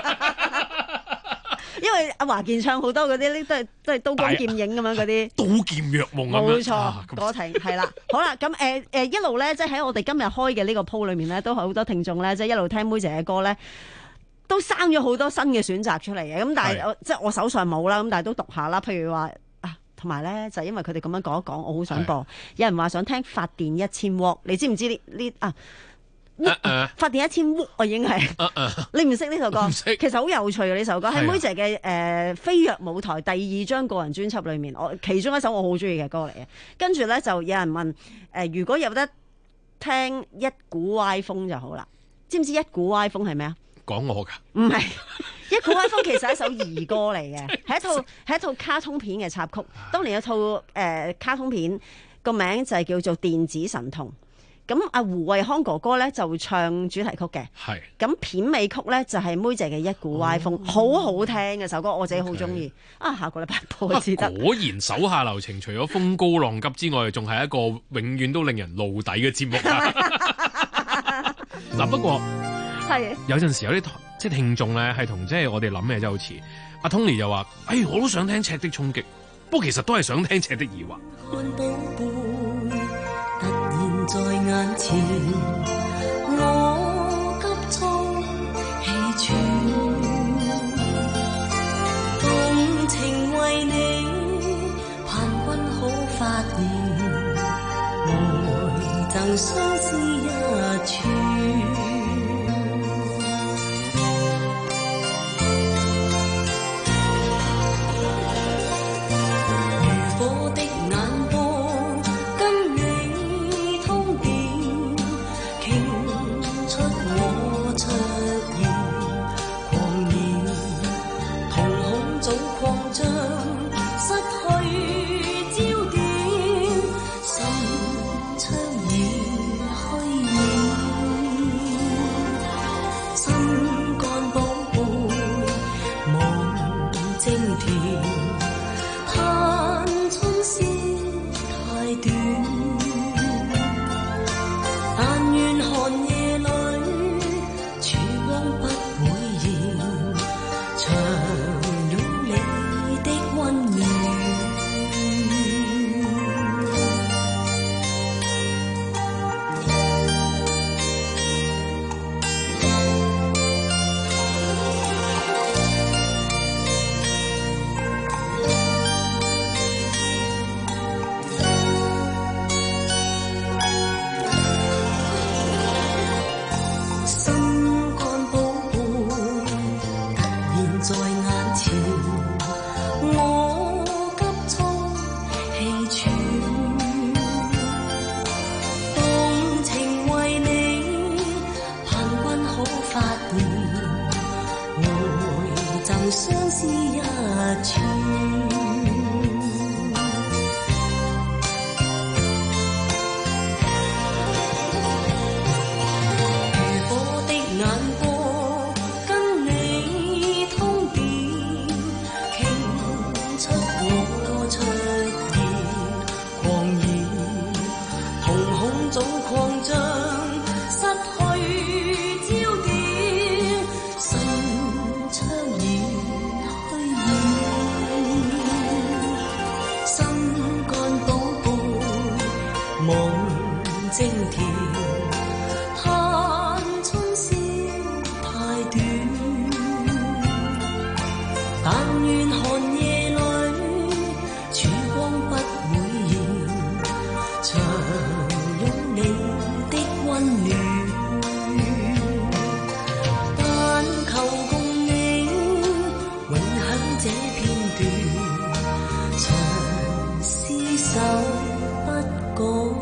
Speaker 2: 因為阿華健唱好多嗰啲咧，都係都係刀光劍影咁樣嗰啲。
Speaker 3: 刀劍若夢咁樣。
Speaker 2: 冇錯，嗰題係啦。好啦，咁誒誒一路咧，即係喺我哋今日開嘅呢個鋪裏面咧，都好多聽眾咧，即係一路聽妹姐嘅歌咧。都生咗好多新嘅選擇出嚟嘅，咁但係我即係我手上冇啦，咁但係都讀下啦。譬如話啊，同埋咧就係、因為佢哋咁樣講一講，我好想播。有人話想聽發電一千瓦，你知唔知呢呢啊？Uh, uh, 發電一千瓦我已經係，uh, uh, 你唔識呢首歌？唔識。其實好有趣嘅呢首歌，喺妹姐嘅誒、呃《飛躍舞台》第二張個人專輯裏面，我其中一首我好中意嘅歌嚟嘅。跟住咧就有人問誒、呃，如果有得聽一股歪風就好啦，知唔知一股歪風係咩啊？講我㗎，唔係一股歪風，其實係一首兒歌嚟嘅，係一套係一套卡通片嘅插曲。當年有套誒、呃、卡通片個名就係叫做《電子神童》，咁阿胡慧康哥哥咧就唱主題曲嘅，係咁片尾曲咧就係妹姐嘅一股歪風，好、哦、好聽嘅首歌，我自己好中意。啊，下個禮拜播至得、啊。果然手下留情，除咗風高浪急之外，仲係一個永遠都令人露底嘅節目啊！嗱，不過。係有陣時有啲即係聽眾咧，係同即係我哋諗嘅真係好似阿 Tony 就話，哎，我都想聽赤的衝擊，不過其實都係想聽赤的疑惑。看寶貝突然在眼前，我急促氣喘，動情為你盼君好發現，來贈相思一串。
Speaker 4: 然，嘆春宵太短，但願寒夜裏曙光不會燃，長擁你的溫暖。相思一串，如火的眼波跟你通電，傾出我出現狂言，瞳孔早擴張，失去焦點，心窗簾。正甜，嘆春宵太短，但願寒夜裏曙光不會燃，長擁你的溫暖，但求共你永享這片段，長廝守不改。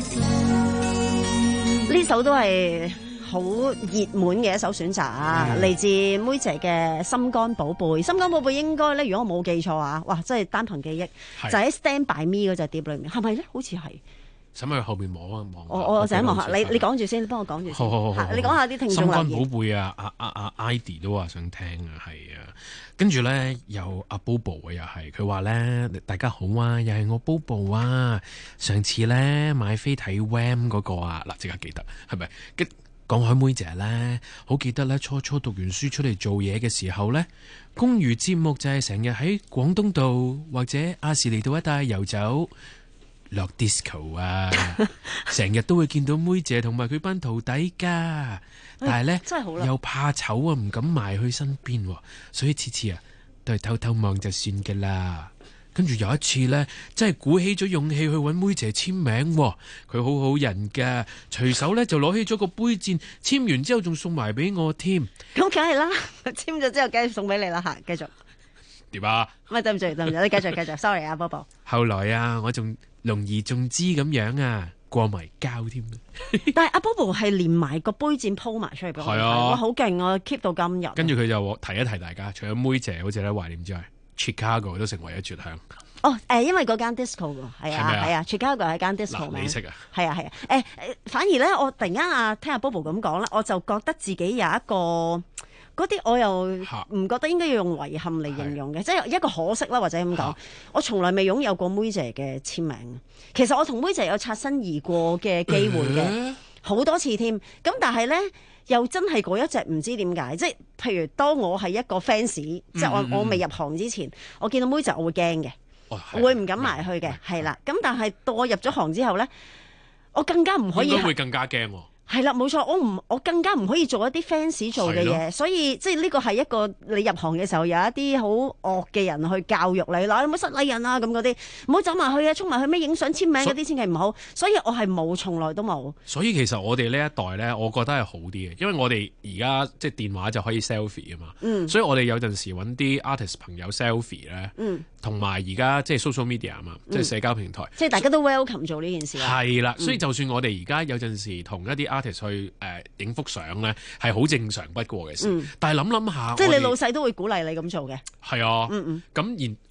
Speaker 2: 呢首都係好熱門嘅一首選擇啊！嚟、嗯、自妹姐嘅《心肝寶貝》，《心肝寶貝》應該咧，如果我冇記錯啊，哇！真係單憑記憶，就喺《Stand By Me》嗰隻碟裏面，係咪咧？好似係。使唔使去後邊望一望？我我陣間望下，你你講住先，你幫我講住先。好好好，你講下啲聽眾留言。心肝寶貝啊，阿阿阿 Idy 都話想聽啊，係啊。跟住咧，有阿 Bobo 啊，又係佢話咧，大家好啊，又係我 Bobo 啊。上次咧買飛睇 Wham 嗰個啊，嗱即刻記得係咪？跟講開妹姐咧，好記得咧，初初讀完書出嚟做嘢嘅時候咧，公餘節目就係成日喺廣東道或者亞士厘道一帶遊走。落 disco 啊，成日都會見到妹姐同埋佢班徒弟噶，但係咧、哎、又怕醜啊，唔敢埋去身邊，所以次次啊都係偷偷望就算噶啦。跟住有一次咧，真係鼓起咗勇氣去揾妹姐簽名，佢好好人噶，隨手咧就攞起咗個杯墊，簽完之後仲送埋俾我添。咁梗係啦，簽咗之後梗係送俾你啦吓，繼續。點啊？咪對唔住對唔住，你繼續繼續，sorry 啊 Bobo。後來啊，我仲隆而重之咁樣啊，過埋膠添。但係阿 Bobo 係連埋個杯墊鋪埋出嚟俾我，係啊，好勁啊 keep 到今日。跟住佢就提一提大家，除咗妹姐好似咧懷念之外 ，Chicago 都成為咗絕響。哦，誒、呃，因為嗰間 disco 喎，係啊係啊 ，Chicago 係間 disco 名。你識啊？係啊係啊，誒誒、呃，反而咧，我突然間啊，聽阿 Bobo 咁講咧，我就覺得自己有一個。嗰啲我又唔覺得應該要用遺憾嚟形容嘅，即係一個可惜啦，或者咁講。我從來未擁有過妹姐嘅簽名。其實我同妹姐有擦身而過嘅機會嘅，好、呃、多次添。咁但係咧，又真係嗰一隻唔知點解，即係譬如當我係一個 fans，、嗯、即係我我未入行之前，我見到妹姐我會驚嘅，哦、我會唔敢埋去嘅，係啦。咁但係到我入咗行之後咧，我更加唔可以。應該會更加驚喎。係啦，冇錯，我唔，我更加唔可以做一啲 fans 做嘅嘢，所以即係呢個係一個你入行嘅時候有一啲好惡嘅人去教育你啦，你唔好失禮人啊咁嗰啲，唔好走埋去啊，衝埋去咩影相簽名嗰啲千祈唔好，所以我係冇，從來都冇。所以其實我哋呢一代咧，我覺得係好啲嘅，因為我哋而家即係電話就可以 selfie 啊嘛，嗯，所以我哋有陣時揾啲 artist 朋友 selfie 咧，嗯，同埋而家即係 social media 啊嘛，嗯，即係社交平台，即係大家都 welcome 做呢件事啦。係啦，所以就算我哋而家有陣時同一啲artist 去誒影幅相咧，係好正常不過嘅事。嗯、但係諗諗下，即係你老細都會鼓勵你咁做嘅。係啊，嗯嗯。咁然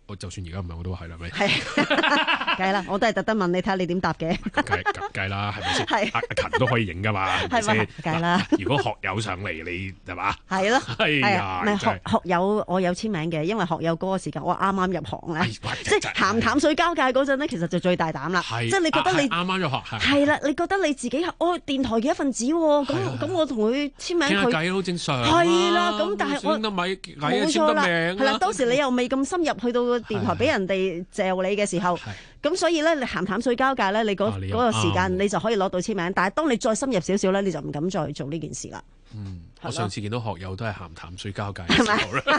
Speaker 3: 我就算而家唔係我都係啦，咪
Speaker 2: 係，梗係啦，我都係特登問你睇下你點答嘅。
Speaker 3: 梗梗啦，係咪先？
Speaker 2: 係
Speaker 3: 阿阿勤都可以影噶嘛，係咪先？
Speaker 2: 梗係啦。
Speaker 3: 如果學友上嚟，你係嘛？
Speaker 2: 係咯，
Speaker 3: 係啊，
Speaker 2: 唔係學學友，我有簽名嘅，因為學友嗰個時間我啱啱入行咧，即係鹹淡水交界嗰陣咧，其實就最大膽啦。即係你覺得你
Speaker 3: 啱啱入學係
Speaker 2: 係啦，你覺得你自己哦電台嘅一份子喎，咁咁我同佢簽名佢
Speaker 3: 傾下偈好正常。
Speaker 2: 係啦，咁但係我
Speaker 3: 簽得咪
Speaker 2: 冇錯啦，係啦，當時你又未咁深入去到電台俾人哋借你嘅時候，咁所以咧你鹹淡水交界咧，你嗰嗰個時間你就可以攞到簽名，但係當你再深入少少咧，你就唔敢再做呢件事啦。
Speaker 3: 嗯，我上次見到學友都係鹹淡水交界嘅時候啦。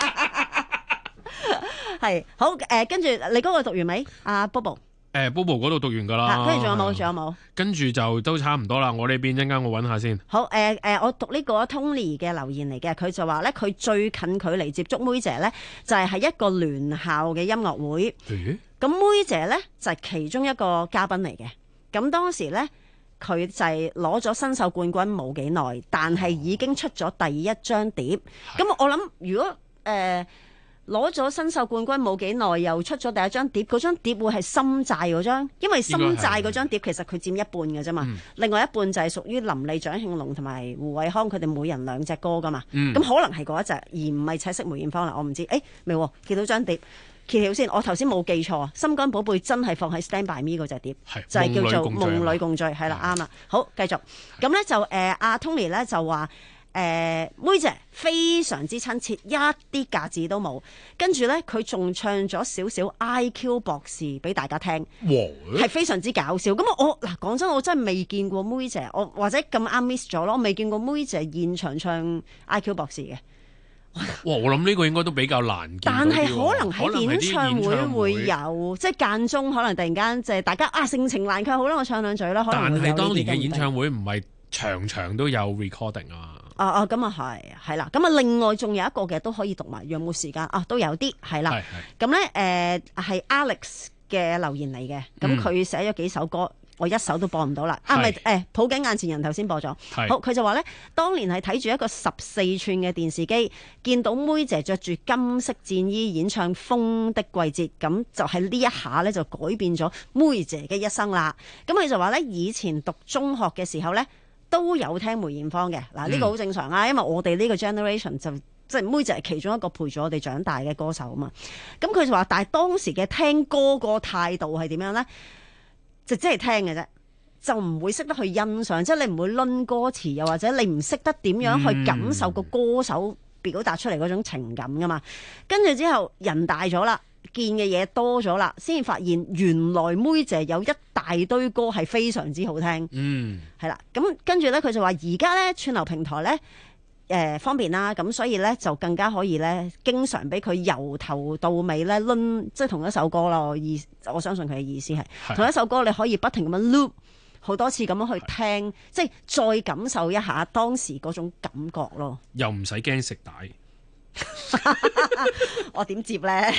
Speaker 2: 係好誒，跟住你嗰個讀完未？阿 Bobo。
Speaker 3: 誒 Bobo 嗰度讀完㗎啦，
Speaker 2: 跟住仲有冇？仲有冇？跟
Speaker 3: 住就都差唔多啦。我呢邊一陣間我揾下先。
Speaker 2: 好誒誒、呃，我讀呢個 Tony 嘅留言嚟嘅，佢就話咧，佢最近距離接觸妹姐咧，就係、是、喺一個聯校嘅音樂會。咁、欸、妹姐咧就係、是、其中一個嘉賓嚟嘅。咁當時咧，佢就係攞咗新秀冠軍冇幾耐，但係已經出咗第一張碟。咁、哦、我諗如果誒。呃攞咗新秀冠軍冇幾耐，又出咗第一張碟，嗰張碟會係深寨嗰張，因為深寨嗰張碟其實佢佔一半嘅啫嘛，嗯、另外一半就係屬於林麗、蔣慶龍同埋胡偉康佢哋每人兩隻歌噶嘛，咁、嗯、可能係嗰一隻，而唔係赤色梅艷芳啦，我唔知，誒未喎，見到張碟，揭曉先，我頭先冇記錯，心肝寶貝真係放喺 Stand By Me 嗰隻碟，就係叫做夢裏共聚，係啦啱啦，好繼續，咁咧就誒阿、呃、Tony 咧就話。誒、呃、妹姐非常之親切，一啲架子都冇。跟住咧，佢仲唱咗少少 I Q 博士俾大家聽，係非常之搞笑。咁我嗱講真，我真係未見過妹姐，我或者咁啱 miss 咗咯，我未見過妹姐現場唱 I Q 博士嘅。
Speaker 3: 哇！我諗呢個應該都比較難見，
Speaker 2: 但係可能喺演唱會會有，即係間中可能突然間即係大家啊盛情難卻，好啦，我唱兩嘴啦。可能會有。但係當年嘅演唱會唔係場場都有 recording 啊。 啊啊，咁啊係，係啦，咁啊另外仲有一個嘅都可以讀埋，有冇時間啊？都有啲係啦，咁咧誒係 Alex 嘅留言嚟嘅，咁佢寫咗幾首歌，我一首都播唔到啦。啊，咪誒抱緊眼前人頭先播咗，好，佢就話咧，當年係睇住一個十四寸嘅電視機，見到妹姐着住金色戰衣演唱《風的季節》，咁就係呢一下咧就改變咗妹姐嘅一生啦。咁佢就話咧，以前讀中學嘅時候咧，都有聽梅艷芳嘅，嗱、這、呢個好正常啊，因為我哋呢個 generation 就即係妹姐係其中一個陪住我哋長大嘅歌手啊嘛。咁佢就話，但係當時嘅聽歌個態度係點樣咧？就即係聽嘅啫，就唔會識得去欣賞，即係你唔會論歌詞，又或者你唔識得點樣去感受個歌手表達出嚟嗰種情感噶嘛。跟住之後人大咗啦，見嘅嘢多咗啦，先至發現原來妹姐有一大堆歌係非常之好聽。嗯，係啦。咁跟住咧，佢就話而家咧串流平台咧誒、呃、方便啦，咁所以咧就更加可以咧經常俾佢由頭到尾咧輪，即係同一首歌咯。意我相信佢嘅意思係同一首歌你可以不停咁樣 loop 好多次咁樣去聽，即係再感受一下當時嗰種感覺咯。
Speaker 3: 又唔使驚食帶。
Speaker 2: 我點接咧？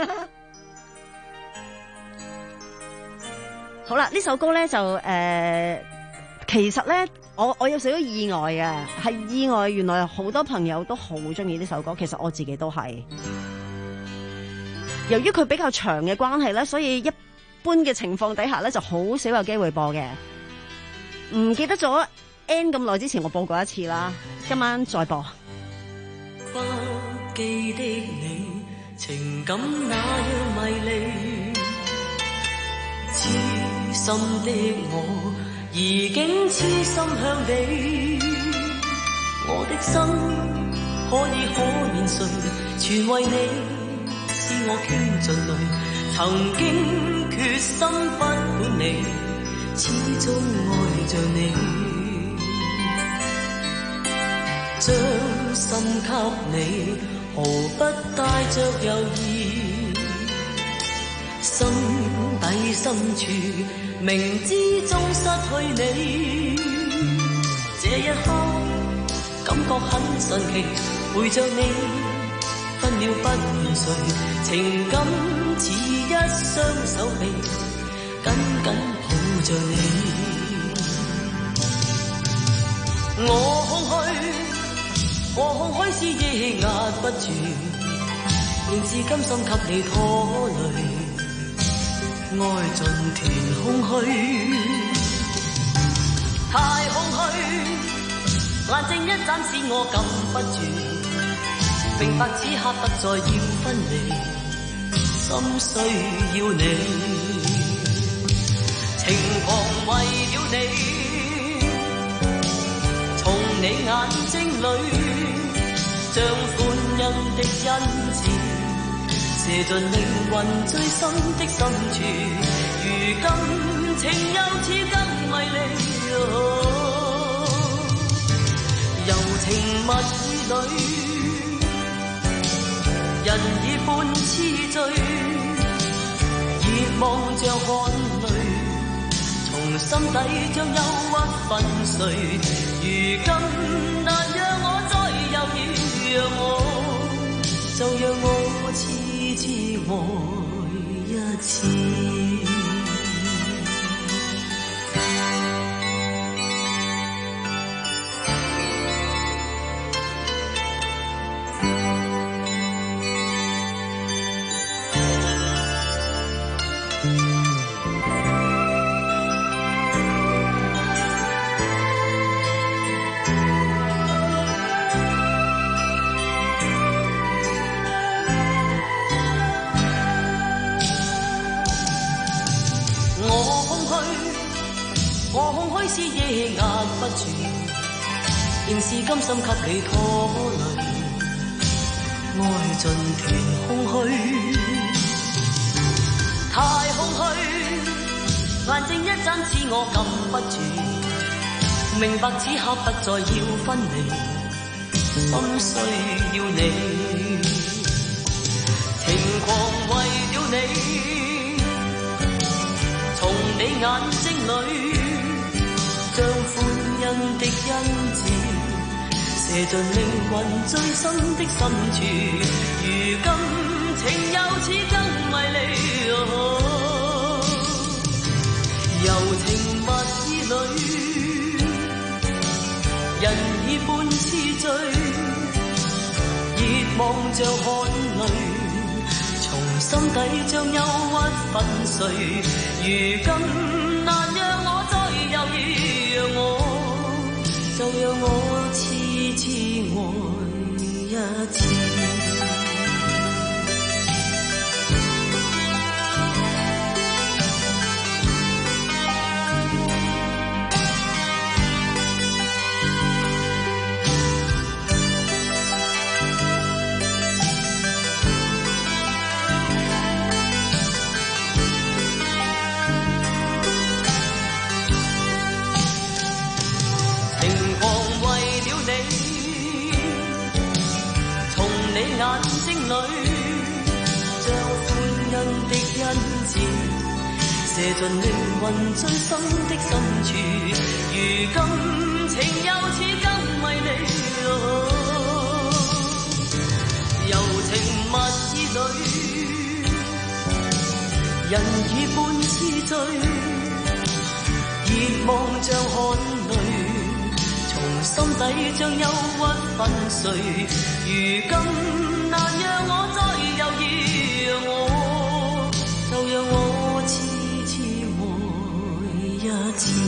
Speaker 2: 好啦，呢首歌咧就誒、呃，其實咧我我有少少意外嘅，係意外，原來好多朋友都好中意呢首歌，其實我自己都係。由於佢比較長嘅關係咧，所以一般嘅情況底下咧就好少有機會播嘅。唔記得咗 N 咁耐之前我播過一次啦，今晚再播。
Speaker 4: 不記得你情感那樣迷離，痴心的我已經痴心向你，我的心可以可憐誰，全為你使我傾盡淚，曾經決心不管你，始終愛着你。將心給你，毫不帶着猶豫，心底深處明知終失去你，這一刻感覺很神奇，陪着你分秒不願睡，情感似一雙手臂緊緊抱着你，我空虛我空虛思憶壓不住， 仍是甘心給你拖累，愛盡填空虛，太空虛，眼睛一眨使我禁不住，明白此刻不再要分離，心需要你，情狂為了你，從你眼睛裏像歡欣的恩賜，射進靈魂最深的深處，如今情又似更迷離，柔情蜜意裏，人已半痴醉，熱望着汗淚，從心底將憂鬱粉碎，如今難讓我再猶豫，讓我就讓我痴痴愛一次。是夜壓不住，仍是甘心給你拖累，愛盡填空虛，太空虛，眼睛一眨使我禁不住，明白此刻不再要分離，心需要你，情狂為了你，從你眼睛裏將歡欣的恩賜射進靈魂最深的深處，如今情又似更迷離，柔情蜜意裏，人已半痴醉，熱望着汗淚，從心底將憂鬱粉碎，如今難讓我再猶豫，讓我就讓我痴痴愛一次。眼睛裏將歡欣的恩賜射進靈魂最深的深處，如今情又似更迷離，柔情蜜意裏，人已半痴醉，熱望着汗淚，從心底將憂鬱粉碎，如今難讓我再猶豫，讓我就讓我痴痴愛一次，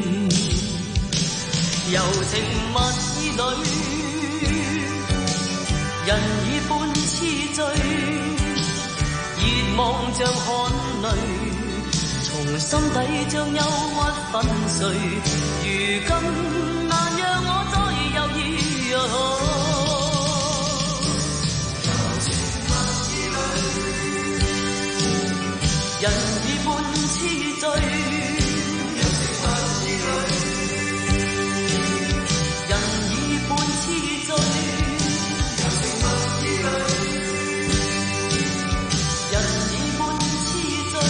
Speaker 4: 柔情蜜意裏，人已半痴醉，熱望着汗淚，從心底將憂鬱粉碎，如今難讓我再猶豫，人已半痴醉，人已半痴醉，人已半痴醉。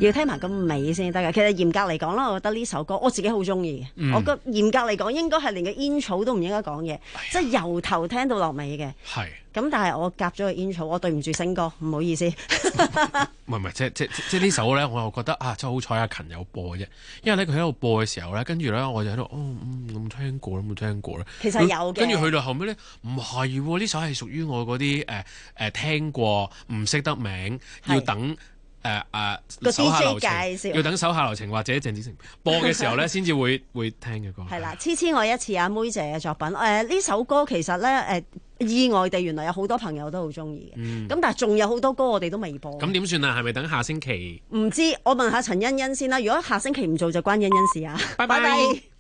Speaker 2: 要聽埋個尾先得㗎。其實嚴格嚟講啦，我覺得呢首歌我自己好中意嘅。
Speaker 3: 嗯、
Speaker 2: 我覺得嚴格嚟講應該係連個 intro 都唔應該講嘢，即係由頭聽到落尾嘅。
Speaker 3: 係。
Speaker 2: 咁但係我夾咗個 intro，我對唔住星哥，唔好意思。
Speaker 3: 唔係唔係，即即即呢首咧，我又覺得啊，真係好彩阿勤有播啫。因為咧佢喺度播嘅時候咧，跟住咧我就喺度，哦嗯，有冇聽過咧？有冇聽過咧？
Speaker 2: 其實有嘅。
Speaker 3: 跟住去到後尾咧，唔係喎，呢首係屬於我嗰啲誒誒聽過，唔識得名，要等。誒誒，個 D J 介紹，要等手下留情或者鄭子誠播嘅時候咧，先至會會聽嘅歌。
Speaker 2: 係啦，痴痴愛一次阿妹姐嘅作品。誒、呃、呢首歌其實咧誒、呃、意外地原來有好多朋友都好中意嘅。咁、嗯、但係仲有好多歌我哋都未播。
Speaker 3: 咁點算啊？係咪等下星期？
Speaker 2: 唔知，我問下陳欣欣先啦。如果下星期唔做就關欣欣事啊。拜拜。